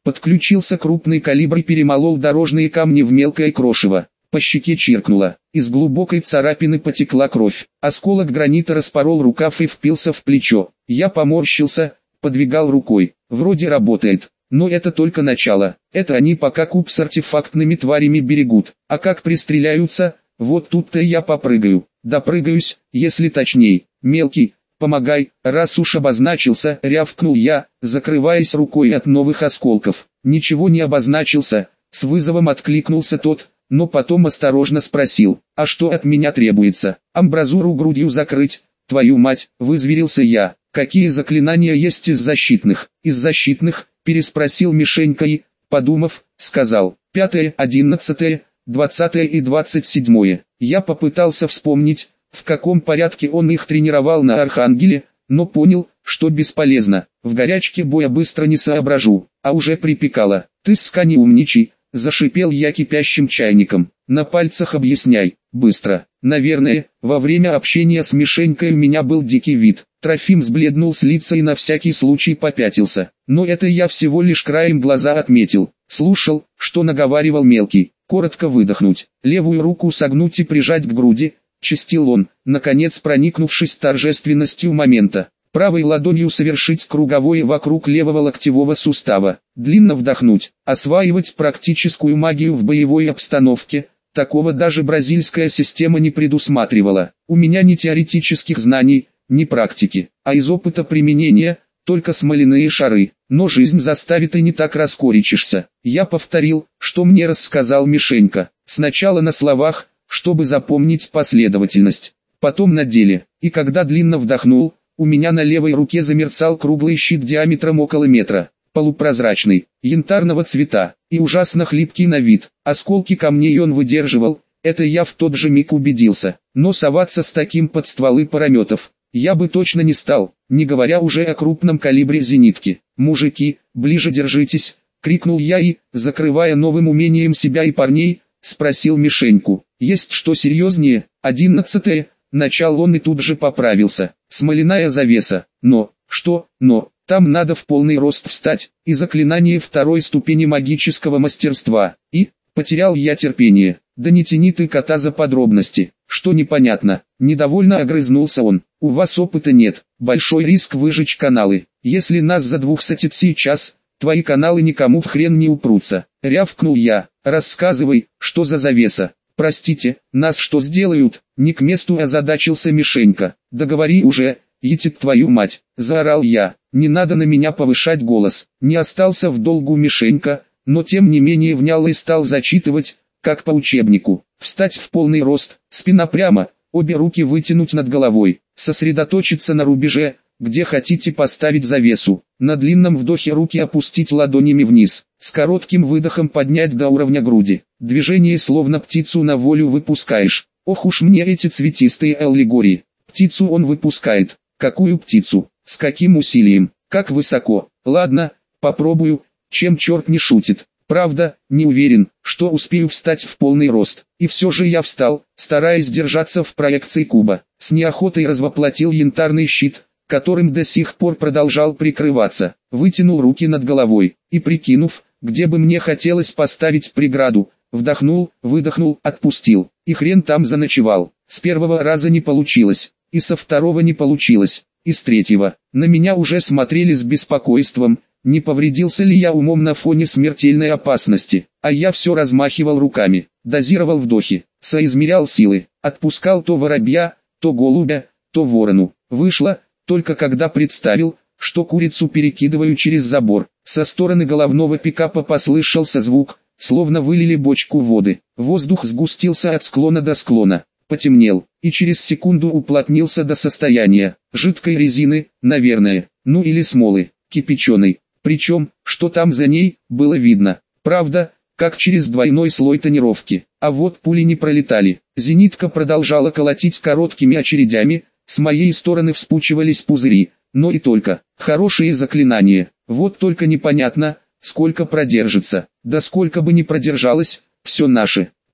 Подключился крупный калибр и перемолол дорожные камни в мелкое крошево. По щеке чиркнуло, из глубокой царапины потекла кровь. Осколок гранита распорол рукав и впился в плечо. Я поморщился, подвигал рукой. Вроде работает, но это только начало. Это они пока куб с артефактными тварями берегут. А как пристреляются, вот тут-то я попрыгаю. Допрыгаюсь, если точней. Мелкий, помогай, раз уж обозначился, рявкнул я, закрываясь рукой от новых осколков. Ничего не обозначился, с вызовом откликнулся тот, но потом осторожно спросил, а что от меня требуется? Амбразуру грудью закрыть, твою мать, вызверился я. Какие заклинания есть из защитных? Из защитных, переспросил Мишенька и, подумав, сказал, пятое, одиннадцатое, двадцатое и двадцать седьмое. Я попытался вспомнить, в каком порядке он их тренировал на Архангеле, но понял, что бесполезно. В горячке боя быстро не соображу, а уже припекало. Ты, ска, не умничай. Зашипел я кипящим чайником. На пальцах объясняй, быстро. Наверное, во время общения с Мишенькой у меня был дикий вид. Трофим сбледнул с лица и на всякий случай попятился. Но это я всего лишь краем глаза отметил. Слушал, что наговаривал мелкий. Коротко выдохнуть, левую руку согнуть и прижать к груди, чистил он, наконец проникнувшись торжественностью момента. Правой ладонью совершить круговое вокруг левого локтевого сустава, длинно вдохнуть, осваивать практическую магию в боевой обстановке, такого даже бразильская система не предусматривала. У меня ни теоретических знаний, ни практики, а из опыта применения, только смоляные шары, но жизнь заставит и не так раскорячишься. Я повторил, что мне рассказал Мишенька, сначала на словах, чтобы запомнить последовательность, потом на деле, и когда длинно вдохнул, у меня на левой руке замерцал круглый щит диаметром около метра, полупрозрачный, янтарного цвета, и ужасно хлипкий на вид. Осколки камней он выдерживал, это я в тот же миг убедился, но соваться с таким под стволы параметов я бы точно не стал, не говоря уже о крупном калибре зенитки. «Мужики, ближе держитесь!» — крикнул я и, закрывая новым умением себя и парней, спросил Мишеньку. «Есть что серьезнее?» «Одиннадцатое». Начал он и тут же поправился. Смоляная завеса. Но, что, но, там надо в полный рост встать, и заклинание второй ступени магического мастерства. И, потерял я терпение. Да не тяни ты кота за подробности. Что непонятно? Недовольно огрызнулся он. У вас опыта нет. Большой риск выжечь каналы. Если нас задвухсотит сейчас, твои каналы никому в хрен не упрутся. Рявкнул я. Рассказывай, что за завеса. Простите, нас что сделают? Не к месту озадачился Мишенька. Да говори уже, етит твою мать, заорал я. Не надо на меня повышать голос. Не остался в долгу Мишенька, но тем не менее внял и стал зачитывать, как по учебнику. Встать в полный рост, спина прямо, обе руки вытянуть над головой, сосредоточиться на рубеже, где хотите поставить завесу. На длинном вдохе руки опустить ладонями вниз, с коротким выдохом поднять до уровня груди. Движение словно птицу на волю выпускаешь. Ох уж мне эти цветистые аллегории. Птицу он выпускает. Какую птицу? С каким усилием? Как высоко? Ладно, попробую, чем черт не шутит. Правда, не уверен, что успею встать в полный рост. И все же я встал, стараясь держаться в проекции куба. С неохотой развоплотил янтарный щит, которым до сих пор продолжал прикрываться. Вытянул руки над головой, и прикинув, где бы мне хотелось поставить преграду, вдохнул, выдохнул, отпустил. И хрен там заночевал. С первого раза не получилось, и со второго не получилось, и с третьего. На меня уже смотрели с беспокойством, не повредился ли я умом на фоне смертельной опасности. А я все размахивал руками, дозировал вдохи, соизмерял силы, отпускал то воробья, то голубя, то ворону. Вышло, только когда представил, что курицу перекидываю через забор. Со стороны головного пикапа послышался звук, словно вылили бочку воды. Воздух сгустился от склона до склона, потемнел, и через секунду уплотнился до состояния жидкой резины, наверное, ну или смолы, кипяченой. Причем, что там за ней, было видно. Правда, как через двойной слой тонировки. А вот пули не пролетали. Зенитка продолжала колотить короткими очередями, с моей стороны вспучивались пузыри, но и только. Хорошие заклинания. Вот только непонятно, сколько продержится. Да сколько бы ни продержалось, все наше.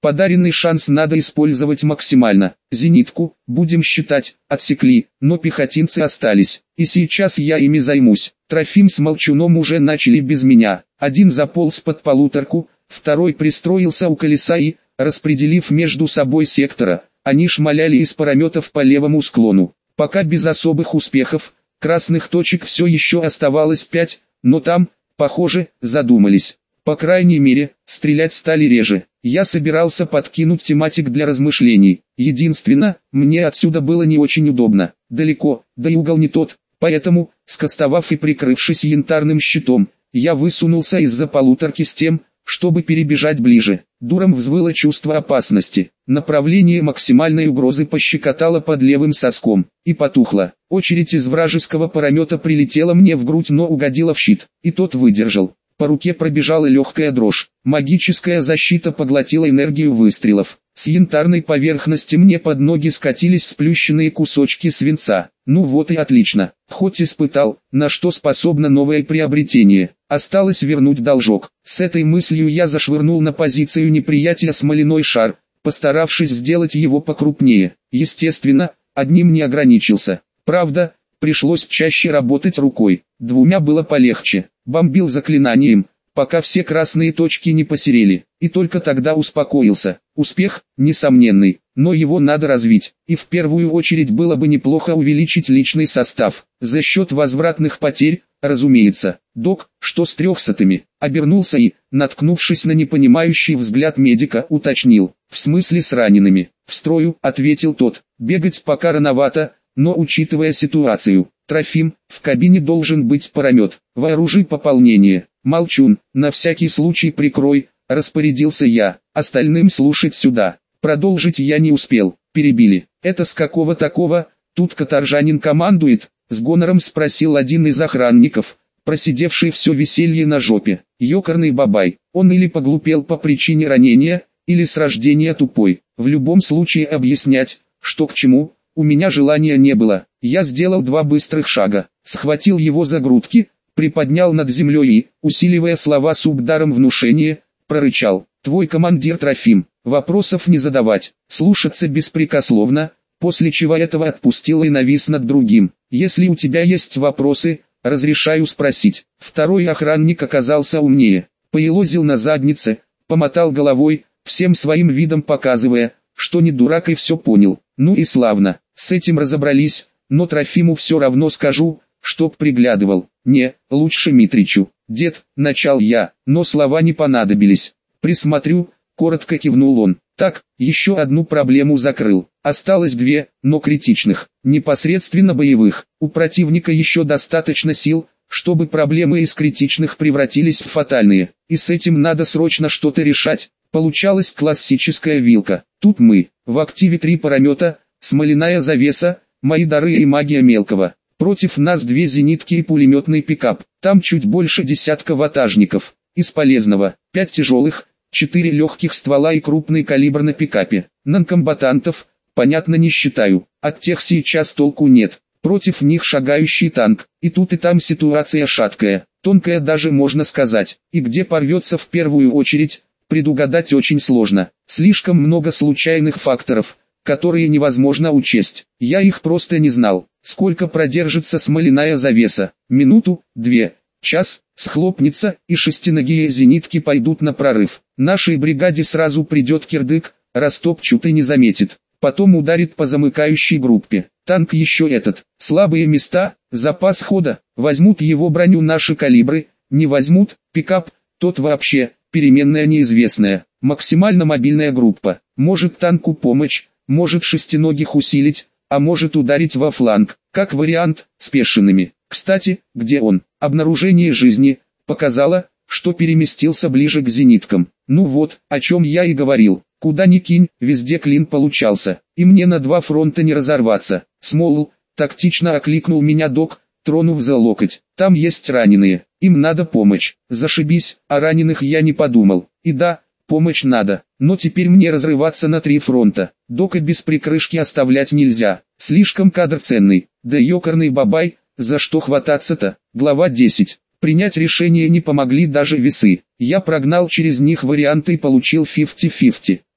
Подаренный шанс надо использовать максимально. Зенитку, будем считать, отсекли, но пехотинцы остались. И сейчас я ими займусь. Трофим с Молчуном уже начали без меня. Один заполз под полуторку, второй пристроился у колеса и, распределив между собой сектора, они шмаляли из параметов по левому склону. Пока без особых успехов, красных точек все еще оставалось пять, но там, похоже, задумались. По крайней мере, стрелять стали реже. Я собирался подкинуть тематик для размышлений. Единственно, мне отсюда было не очень удобно. Далеко, да и угол не тот. Поэтому, скостовав и прикрывшись янтарным щитом, я высунулся из-за полуторки с тем, чтобы перебежать ближе. Дуром взвыло чувство опасности. Направление максимальной угрозы пощекотало под левым соском. И потухло. Очередь из вражеского парамета прилетела мне в грудь, но угодила в щит. И тот выдержал. По руке пробежала легкая дрожь. Магическая защита поглотила энергию выстрелов. С янтарной поверхности мне под ноги скатились сплющенные кусочки свинца. Ну вот и отлично. Хоть испытал, на что способно новое приобретение. Осталось вернуть должок. С этой мыслью я зашвырнул на позицию неприятеля смоляной шар, постаравшись сделать его покрупнее. Естественно, одним не ограничился. Правда, пришлось чаще работать рукой. Двумя было полегче. Бомбил заклинанием, пока все красные точки не посерели, и только тогда успокоился. Успех, несомненный, но его надо развить, и в первую очередь было бы неплохо увеличить личный состав, за счет возвратных потерь, разумеется. Док, что с трехсотыми, обернулся и, наткнувшись на непонимающий взгляд медика, уточнил, в смысле с ранеными. В строю, ответил тот, бегать пока рановато, но учитывая ситуацию, Трофим, в кабине должен быть парамет, вооружи пополнение. Молчун, на всякий случай прикрой, распорядился я, остальным слушать сюда. Продолжить я не успел, перебили. Это с какого такого, тут каторжанин командует, с гонором спросил один из охранников, просидевший все веселье на жопе. Ёкарный бабай, он или поглупел по причине ранения, или с рождения тупой. В любом случае объяснять, что к чему, у меня желания не было. Я сделал два быстрых шага, схватил его за грудки, приподнял над землей и, усиливая слова субдаром внушения, прорычал: «Твой командир Трофим, вопросов не задавать, слушаться беспрекословно», после чего этого отпустил и навис над другим. «Если у тебя есть вопросы, разрешаю спросить». Второй охранник оказался умнее, поелозил на заднице, помотал головой, всем своим видом показывая, что не дурак и все понял. Ну и славно, с этим разобрались, но Трофиму все равно скажу, чтоб приглядывал. Не, лучше Митричу. Дед, начал я, но слова не понадобились. Присмотрю, коротко кивнул он. Так, еще одну проблему закрыл. Осталось две, но критичных, непосредственно боевых. У противника еще достаточно сил, чтобы проблемы из критичных превратились в фатальные. И с этим надо срочно что-то решать. Получалась классическая вилка. Тут мы, в активе три парамета, смоляная завеса, мои дары и магия мелкого. Против нас две зенитки и пулеметный пикап. Там чуть больше десятка ватажников. Из полезного, пять тяжелых, четыре легких ствола и крупный калибр на пикапе. Нонкомбатантов, понятно, не считаю. От тех сейчас толку нет. Против них шагающий танк. И тут и там ситуация шаткая, тонкая даже можно сказать. И где порвется в первую очередь, предугадать очень сложно. Слишком много случайных факторов, которые невозможно учесть. Я их просто не знал. Сколько продержится смоляная завеса? Минуту, две, час, схлопнется, и шестиногие зенитки пойдут на прорыв. Нашей бригаде сразу придет кирдык, растопчут и не заметит. Потом ударит по замыкающей группе. Танк еще этот. Слабые места, запас хода. Возьмут его броню наши калибры, не возьмут, пикап, тот вообще, переменная неизвестная. Максимально мобильная группа. Может танку помочь, может шестиногих усилить, а может ударить во фланг. Как вариант, спешенными. Кстати, где он? Обнаружение жизни показало, что переместился ближе к зениткам. Ну вот, о чем я и говорил. Куда ни кинь, везде клин получался. И мне на два фронта не разорваться. Смолл, тактично окликнул меня док, тронув за локоть. Там есть раненые, им надо помощь. Зашибись, о раненых я не подумал. И да, помощь надо, но теперь мне разрываться на три фронта. Дока без прикрышки оставлять нельзя, слишком кадр ценный. Да ёкарный бабай, за что хвататься-то? Глава десять. Принять решение не помогли даже весы. Я прогнал через них варианты и получил пятьдесят на пятьдесят.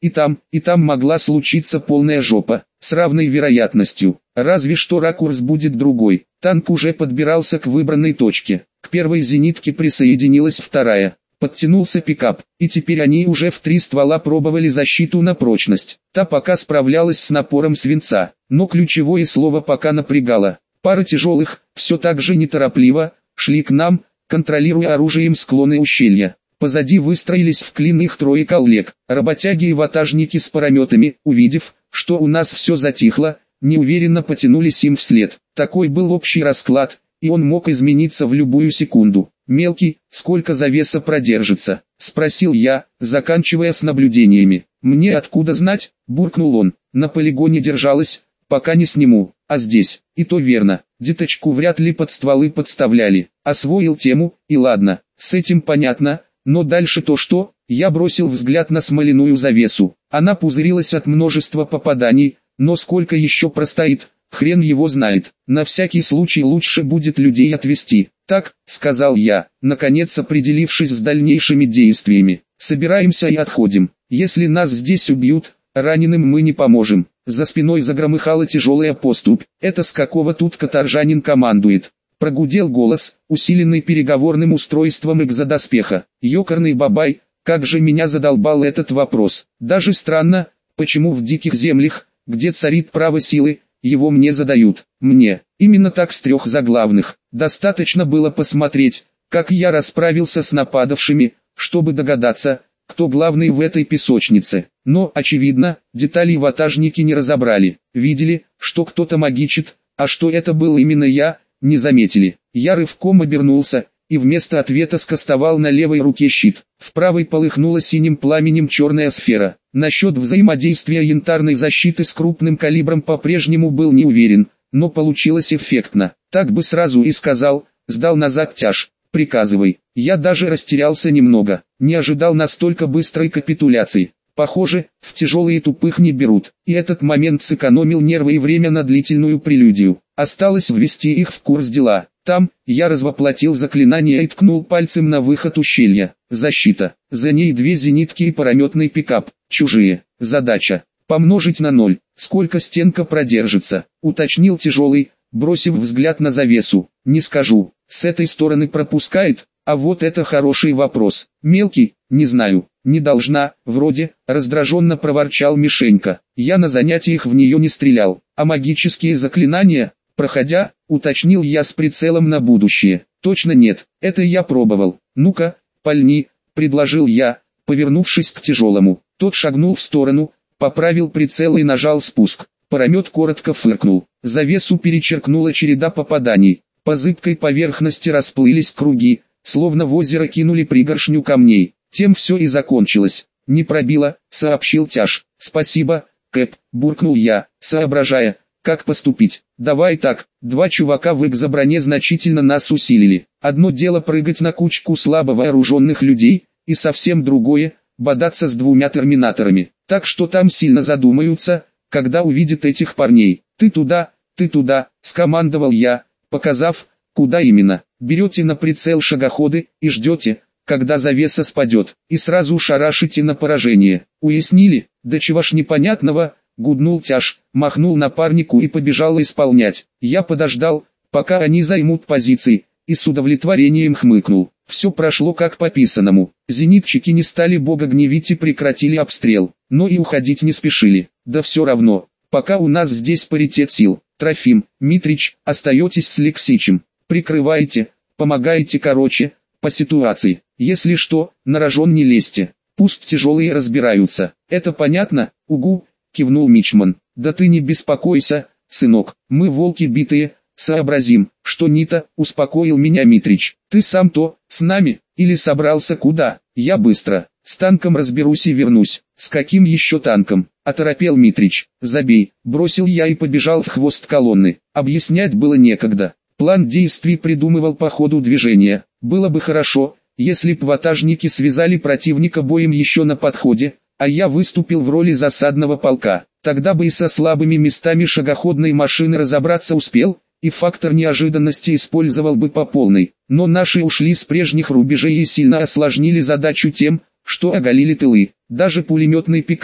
И там, и там могла случиться полная жопа, с равной вероятностью. Разве что ракурс будет другой. Танк уже подбирался к выбранной точке. К первой зенитке присоединилась вторая. Подтянулся пикап, и теперь они уже в три ствола пробовали защиту на прочность. Та пока справлялась с напором свинца, но ключевое слово пока напрягало. Пара тяжелых, все так же неторопливо, шли к нам, контролируя оружием склоны ущелья. Позади выстроились в клин их трое коллег, работяги и ватажники с параметами, увидев, что у нас все затихло, неуверенно потянулись им вслед. Такой был общий расклад, и он мог измениться в любую секунду. «Мелкий, сколько завеса продержится?» — спросил я, заканчивая с наблюдениями. «Мне откуда знать?» — буркнул он. «На полигоне держалась, пока не сниму, а здесь, и то верно, деточку вряд ли под стволы подставляли. Освоил тему, и ладно, с этим понятно, но дальше то что?» Я бросил взгляд на смоляную завесу. Она пузырилась от множества попаданий, но сколько еще простоит, хрен его знает. На всякий случай лучше будет людей отвести. «Так», — сказал я, наконец определившись с дальнейшими действиями. «Собираемся и отходим. Если нас здесь убьют, раненым мы не поможем». За спиной загромыхала тяжелая поступь. «Это с какого тут каторжанин командует?» Прогудел голос, усиленный переговорным устройством экзодоспеха. «Ёкарный бабай, как же меня задолбал этот вопрос. Даже странно, почему в диких землях, где царит право силы, его мне задают. Мне, именно так с трех заглавных. Достаточно было посмотреть, как я расправился с нападавшими, чтобы догадаться, кто главный в этой песочнице. Но, очевидно, деталей ватажники не разобрали. Видели, что кто-то магичит, а что это был именно я, не заметили. Я рывком обернулся, и вместо ответа скостовал на левой руке щит. В правой полыхнула синим пламенем черная сфера. Насчет взаимодействия янтарной защиты с крупным калибром по-прежнему был не уверен, но получилось эффектно. Так бы сразу и сказал, сдал назад тяж, приказывай. Я даже растерялся немного, не ожидал настолько быстрой капитуляции. Похоже, в тяжелые тупых не берут, и этот момент сэкономил нервы и время на длительную прелюдию. Осталось ввести их в курс дела. Там, я развоплотил заклинание и ткнул пальцем на выход ущелья. Защита. За ней две зенитки и парометный пикап. Чужие. Задача. Помножить на ноль. Сколько стенка продержится? Уточнил тяжелый, бросив взгляд на завесу. Не скажу. С этой стороны пропускает? А вот это хороший вопрос. Мелкий? Не знаю. Не должна, вроде, раздраженно проворчал Мишенька. Я на занятиях в нее не стрелял. А магические заклинания? Проходя, уточнил я с прицелом на будущее. Точно нет, это я пробовал. Ну-ка, пальни, предложил я, повернувшись к тяжелому. Тот шагнул в сторону, поправил прицел и нажал спуск. Паромет коротко фыркнул. Завесу перечеркнула череда попаданий. По зыбкой поверхности расплылись круги, словно в озеро кинули пригоршню камней. Тем все и закончилось. «Не пробило», — сообщил Тяж. «Спасибо, Кэп», — буркнул я, соображая, как поступить. «Давай так, два чувака в экзоброне значительно нас усилили. Одно дело прыгать на кучку слабо вооруженных людей, и совсем другое — бодаться с двумя терминаторами. Так что там сильно задумаются, когда увидят этих парней. Ты туда, ты туда», — скомандовал я, показав, куда именно. «Берете на прицел шагоходы и ждете, когда завеса спадет, и сразу шарашите на поражение. Уяснили? Да чего ж непонятного?» Гуднул Тяж, махнул напарнику и побежал исполнять. Я подождал, пока они займут позиции, и с удовлетворением хмыкнул. Все прошло как по писанному. Зенитчики не стали бога гневить и прекратили обстрел, но и уходить не спешили. Да все равно, пока у нас здесь паритет сил. Трофим, Митрич, остаетесь с Лексичем. Прикрывайте, помогаете короче, по ситуации. Если что, на рожон не лезьте. Пусть тяжелые разбираются. Это понятно? Угу. Кивнул Мичман. «Да ты не беспокойся, сынок, мы волки битые, сообразим, что Нита», — успокоил меня Митрич. «Ты сам-то, с нами, или собрался куда?» «Я быстро, с танком разберусь и вернусь». «С каким еще танком?» — оторопел Митрич. «Забей», — бросил я и побежал в хвост колонны. Объяснять было некогда. План действий придумывал по ходу движения. Было бы хорошо, если б ватажники связали противника боем еще на подходе, а я выступил в роли засадного полка. Тогда бы и со слабыми местами шагоходной машины разобраться успел, и фактор неожиданности использовал бы по полной. Но наши ушли с прежних рубежей и сильно осложнили задачу тем, что оголили тылы. Даже пулеметный пикап,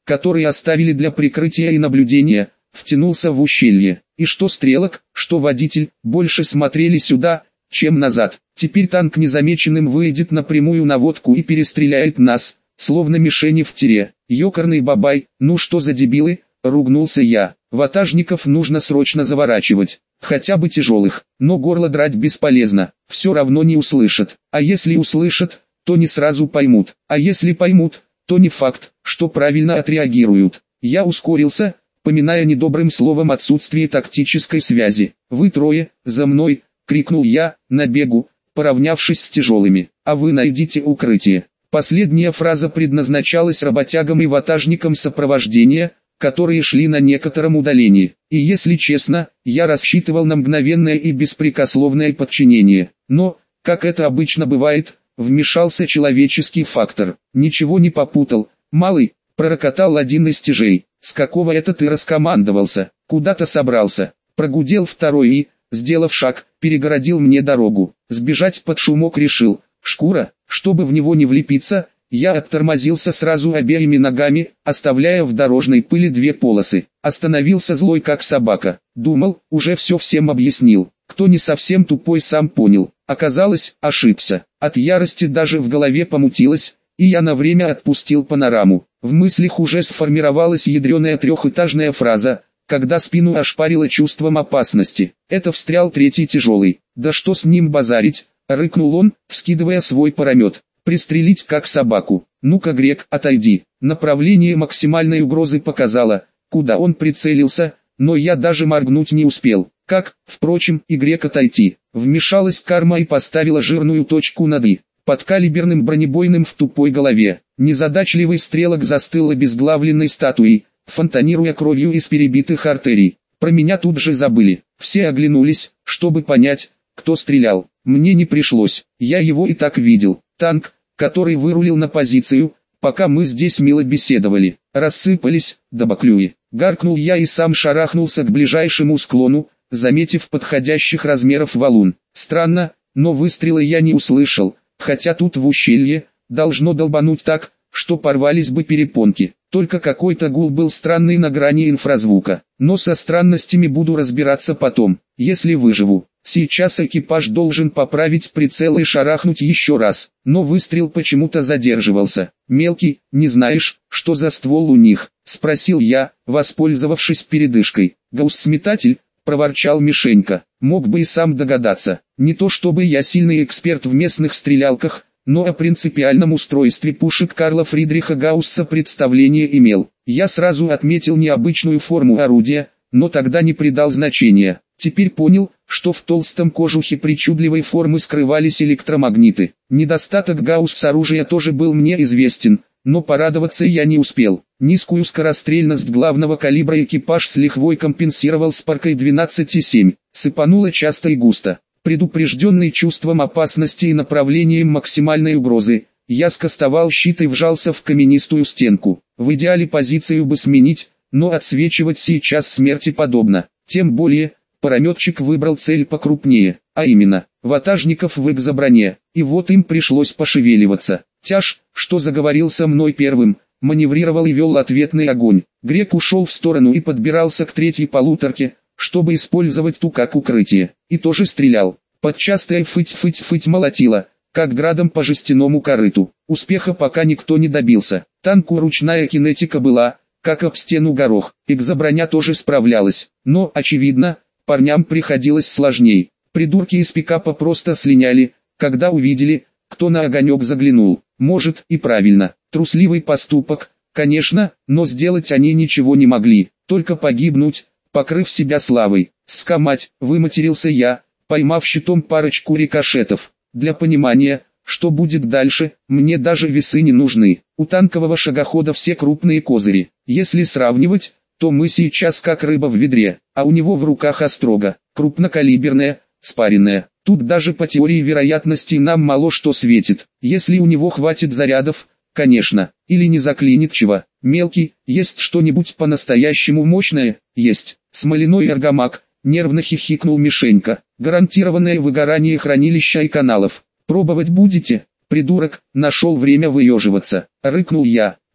который оставили для прикрытия и наблюдения, втянулся в ущелье. И что стрелок, что водитель, больше смотрели сюда, чем назад. Теперь танк незамеченным выйдет на прямую наводку и перестреляет нас, словно мишени в тире. Ёкарный бабай, ну что за дебилы, ругнулся я. Ватажников нужно срочно заворачивать, хотя бы тяжелых, но горло драть бесполезно, все равно не услышат. А если услышат, то не сразу поймут, а если поймут, то не факт, что правильно отреагируют. Я ускорился, поминая недобрым словом отсутствие тактической связи. «Вы трое, за мной!» — крикнул я, на бегу, поравнявшись с тяжелыми. «А вы найдите укрытие». Последняя фраза предназначалась работягам и ватажникам сопровождения, которые шли на некотором удалении. И если честно, я рассчитывал на мгновенное и беспрекословное подчинение. Но, как это обычно бывает, вмешался человеческий фактор. «Ничего не попутал, малый», — пророкотал один из тяжей. «С какого это ты раскомандовался? Куда-то собрался?» Прогудел второй и, сделав шаг, перегородил мне дорогу. Сбежать под шумок решил. Шкура, чтобы в него не влепиться, я оттормозился сразу обеими ногами, оставляя в дорожной пыли две полосы. Остановился злой как собака. Думал, уже все всем объяснил. Кто не совсем тупой, сам понял. Оказалось, ошибся. От ярости даже в голове помутилось, и я на время отпустил панораму. В мыслях уже сформировалась ядреная трехэтажная фраза, когда спину ошпарило чувством опасности. Это встрял третий тяжелый. «Да что с ним базарить?» — рыкнул он, вскидывая свой паромет. «Пристрелить как собаку. Ну-ка, грек, отойди». Направление максимальной угрозы показало, куда он прицелился, но я даже моргнуть не успел. Как, впрочем, и грек отойти. Вмешалась карма и поставила жирную точку над «и». Подкалиберным бронебойным в тупой голове. Незадачливый стрелок застыл обезглавленной статуей, фонтанируя кровью из перебитых артерий. Про меня тут же забыли. Все оглянулись, чтобы понять, кто стрелял. Мне не пришлось, я его и так видел. Танк, который вырулил на позицию, пока мы здесь мило беседовали. Рассыпались, добаклюи. Гаркнул я и сам шарахнулся к ближайшему склону, заметив подходящих размеров валун. Странно, но выстрела я не услышал, хотя тут в ущелье должно долбануть так, что порвались бы перепонки. Только какой-то гул был странный на грани инфразвука. Но со странностями буду разбираться потом, если выживу. Сейчас экипаж должен поправить прицел и шарахнуть еще раз. Но выстрел почему-то задерживался. «Мелкий, не знаешь, что за ствол у них?» — спросил я, воспользовавшись передышкой. «Гаусс-метатель?» — проворчал Мишенька. «Мог бы и сам догадаться. Не то чтобы я сильный эксперт в местных стрелялках, но о принципиальном устройстве пушек Карла Фридриха Гаусса представление имел. Я сразу отметил необычную форму орудия, но тогда не придал значения. Теперь понял, что в толстом кожухе причудливой формы скрывались электромагниты. Недостаток Гаусса оружия тоже был мне известен, но порадоваться я не успел. Низкую скорострельность главного калибра экипаж с лихвой компенсировал спаркой двенадцать и семь. Сыпануло часто и густо. Предупрежденный чувством опасности и направлением максимальной угрозы, я скостовал щит и вжался в каменистую стенку. В идеале позицию бы сменить, но отсвечивать сейчас смерти подобно. Тем более, парометчик выбрал цель покрупнее, а именно, ватажников в экзоброне, и вот им пришлось пошевеливаться. Тяж, что заговорил со мной первым, маневрировал и вел ответный огонь. Грек ушел в сторону и подбирался к третьей полуторке, чтобы использовать ту как укрытие, и тоже стрелял. Подчастая фыть-фыть-фыть молотила, как градом по жестяному корыту. Успеха пока никто не добился. Танку ручная кинетика была, как об стену горох. Экзоброня тоже справлялась, но, очевидно, парням приходилось сложней. Придурки из пикапа просто слиняли, когда увидели, кто на огонек заглянул. Может, и правильно. Трусливый поступок, конечно, но сделать они ничего не могли, только погибнуть, покрыв себя славой. «Скамать», — выматерился я, поймав щитом парочку рикошетов. Для понимания, что будет дальше, мне даже весы не нужны. У танкового шагохода все крупные козыри. Если сравнивать, то мы сейчас как рыба в ведре, а у него в руках острога, крупнокалиберная, спаренная. Тут даже по теории вероятности нам мало что светит. Если у него хватит зарядов, конечно, или не заклинит чего. Мелкий, есть что-нибудь по-настоящему мощное? Есть. Смоляной аргамак, нервно хихикнул Мишенька. Гарантированное выгорание хранилища и каналов. Пробовать будете? Придурок, нашел время выеживаться. Рыкнул я.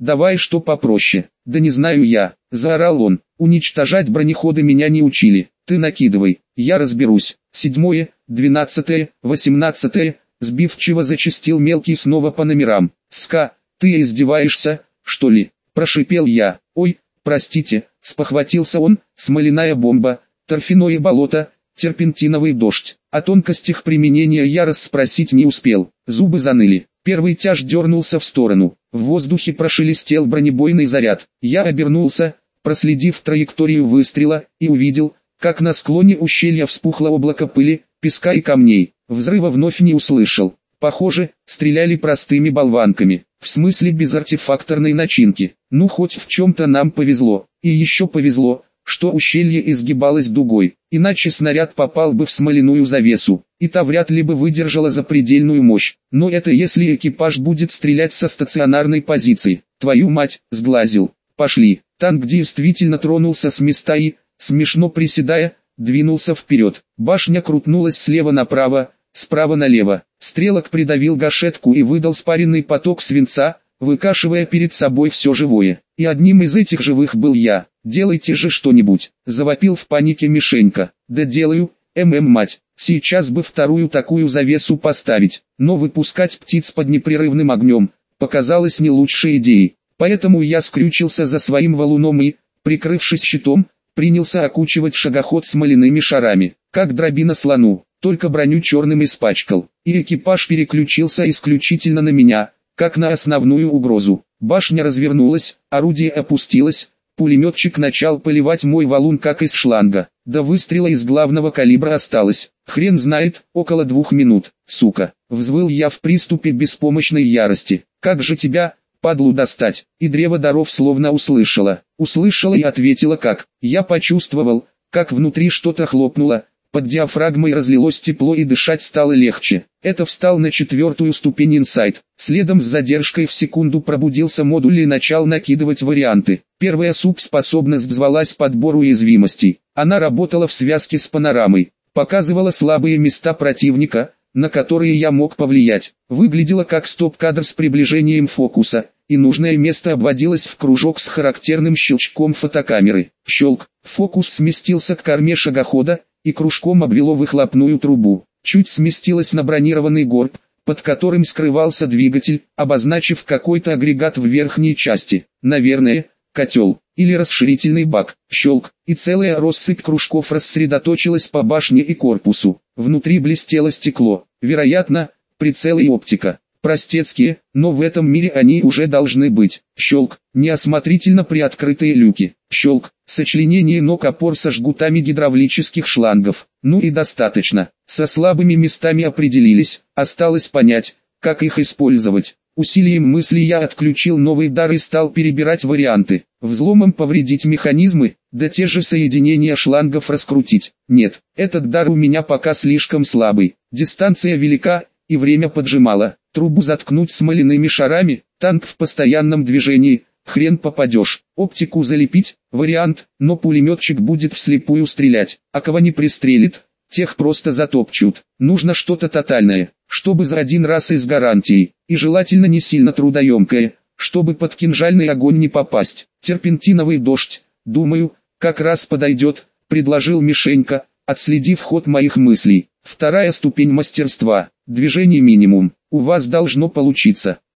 давай что попроще. Да не знаю я, заорал он, уничтожать бронеходы меня не учили, ты накидывай, я разберусь. Седьмое, двенадцатое, восемнадцатое, сбивчиво зачастил мелкий снова по номерам. Ска, ты издеваешься, что ли? Прошипел я. Ой, простите, спохватился он, смоляная бомба, торфяное болото, терпентиновый дождь. О тонкостях применения я расспросить не успел, зубы заныли. Первый тяж дернулся в сторону, в воздухе прошелестел бронебойный заряд. Я обернулся, проследив траекторию выстрела, и увидел, как на склоне ущелья вспухло облако пыли, песка и камней. Взрыва вновь не услышал. Похоже, стреляли простыми болванками, в смысле без артефакторной начинки. Ну хоть в чем-то нам повезло, и еще повезло, что ущелье изгибалось дугой, иначе снаряд попал бы в смоляную завесу, и та вряд ли бы выдержала запредельную мощь. Но это если экипаж будет стрелять со стационарной позиции. Твою мать, сглазил. Пошли. Танк действительно тронулся с места и, смешно приседая, двинулся вперед. Башня крутнулась слева направо, справа налево. Стрелок придавил гашетку и выдал спаренный поток свинца, выкашивая перед собой все живое. И одним из этих живых был я. «Делайте же что-нибудь», — завопил в панике Мишенька. «Да делаю, мм мать, сейчас бы вторую такую завесу поставить, но выпускать птиц под непрерывным огнем показалось не лучшей идеей, поэтому я скрючился за своим валуном и, прикрывшись щитом, принялся окучивать шагоход смоляными шарами, как дробина слону, только броню черным испачкал, и экипаж переключился исключительно на меня, как на основную угрозу. Башня развернулась, орудие опустилось, пулеметчик начал поливать мой валун как из шланга. До выстрела из главного калибра осталось, хрен знает, около двух минут. Сука, взвыл я в приступе беспомощной ярости. Как же тебя, падлу, достать? И древо даров словно услышала. Услышала и ответила как. Я почувствовал, как внутри что-то хлопнуло. Под диафрагмой разлилось тепло и дышать стало легче. Это встал на четвертую ступень инсайт. Следом с задержкой в секунду пробудился модуль и начал накидывать варианты. Первая субспособность звалась подбор уязвимостей. Она работала в связке с панорамой. Показывала слабые места противника, на которые я мог повлиять. Выглядела как стоп-кадр с приближением фокуса, и нужное место обводилось в кружок с характерным щелчком фотокамеры. Щелк, фокус сместился к корме шагохода, и кружком обвело выхлопную трубу. Чуть сместилась на бронированный горб, под которым скрывался двигатель, обозначив какой-то агрегат в верхней части. Наверное, котел, или расширительный бак. Щелк, и целая россыпь кружков рассредоточилась по башне и корпусу. Внутри блестело стекло, вероятно, прицелы и оптика. Простецкие, но в этом мире они уже должны быть. Щелк, неосмотрительно приоткрытые люки. Щелк, сочленение ног опор со жгутами гидравлических шлангов. Ну и достаточно. Со слабыми местами определились, осталось понять, как их использовать. Усилием мысли я отключил новый дар и стал перебирать варианты. Взломом повредить механизмы, да те же соединения шлангов раскрутить. Нет, этот дар у меня пока слишком слабый. Дистанция велика, и время поджимало. Трубу заткнуть смоляными шарами, танк в постоянном движении, хрен попадешь. Оптику залепить, вариант, но пулеметчик будет вслепую стрелять, а кого не пристрелит, тех просто затопчут. Нужно что-то тотальное, чтобы за один раз и с гарантией, и желательно не сильно трудоемкое, чтобы под кинжальный огонь не попасть. Терпентиновый дождь, думаю, как раз подойдет, предложил Мишенька, отследив ход моих мыслей. Вторая ступень мастерства, движение минимум, у вас должно получиться.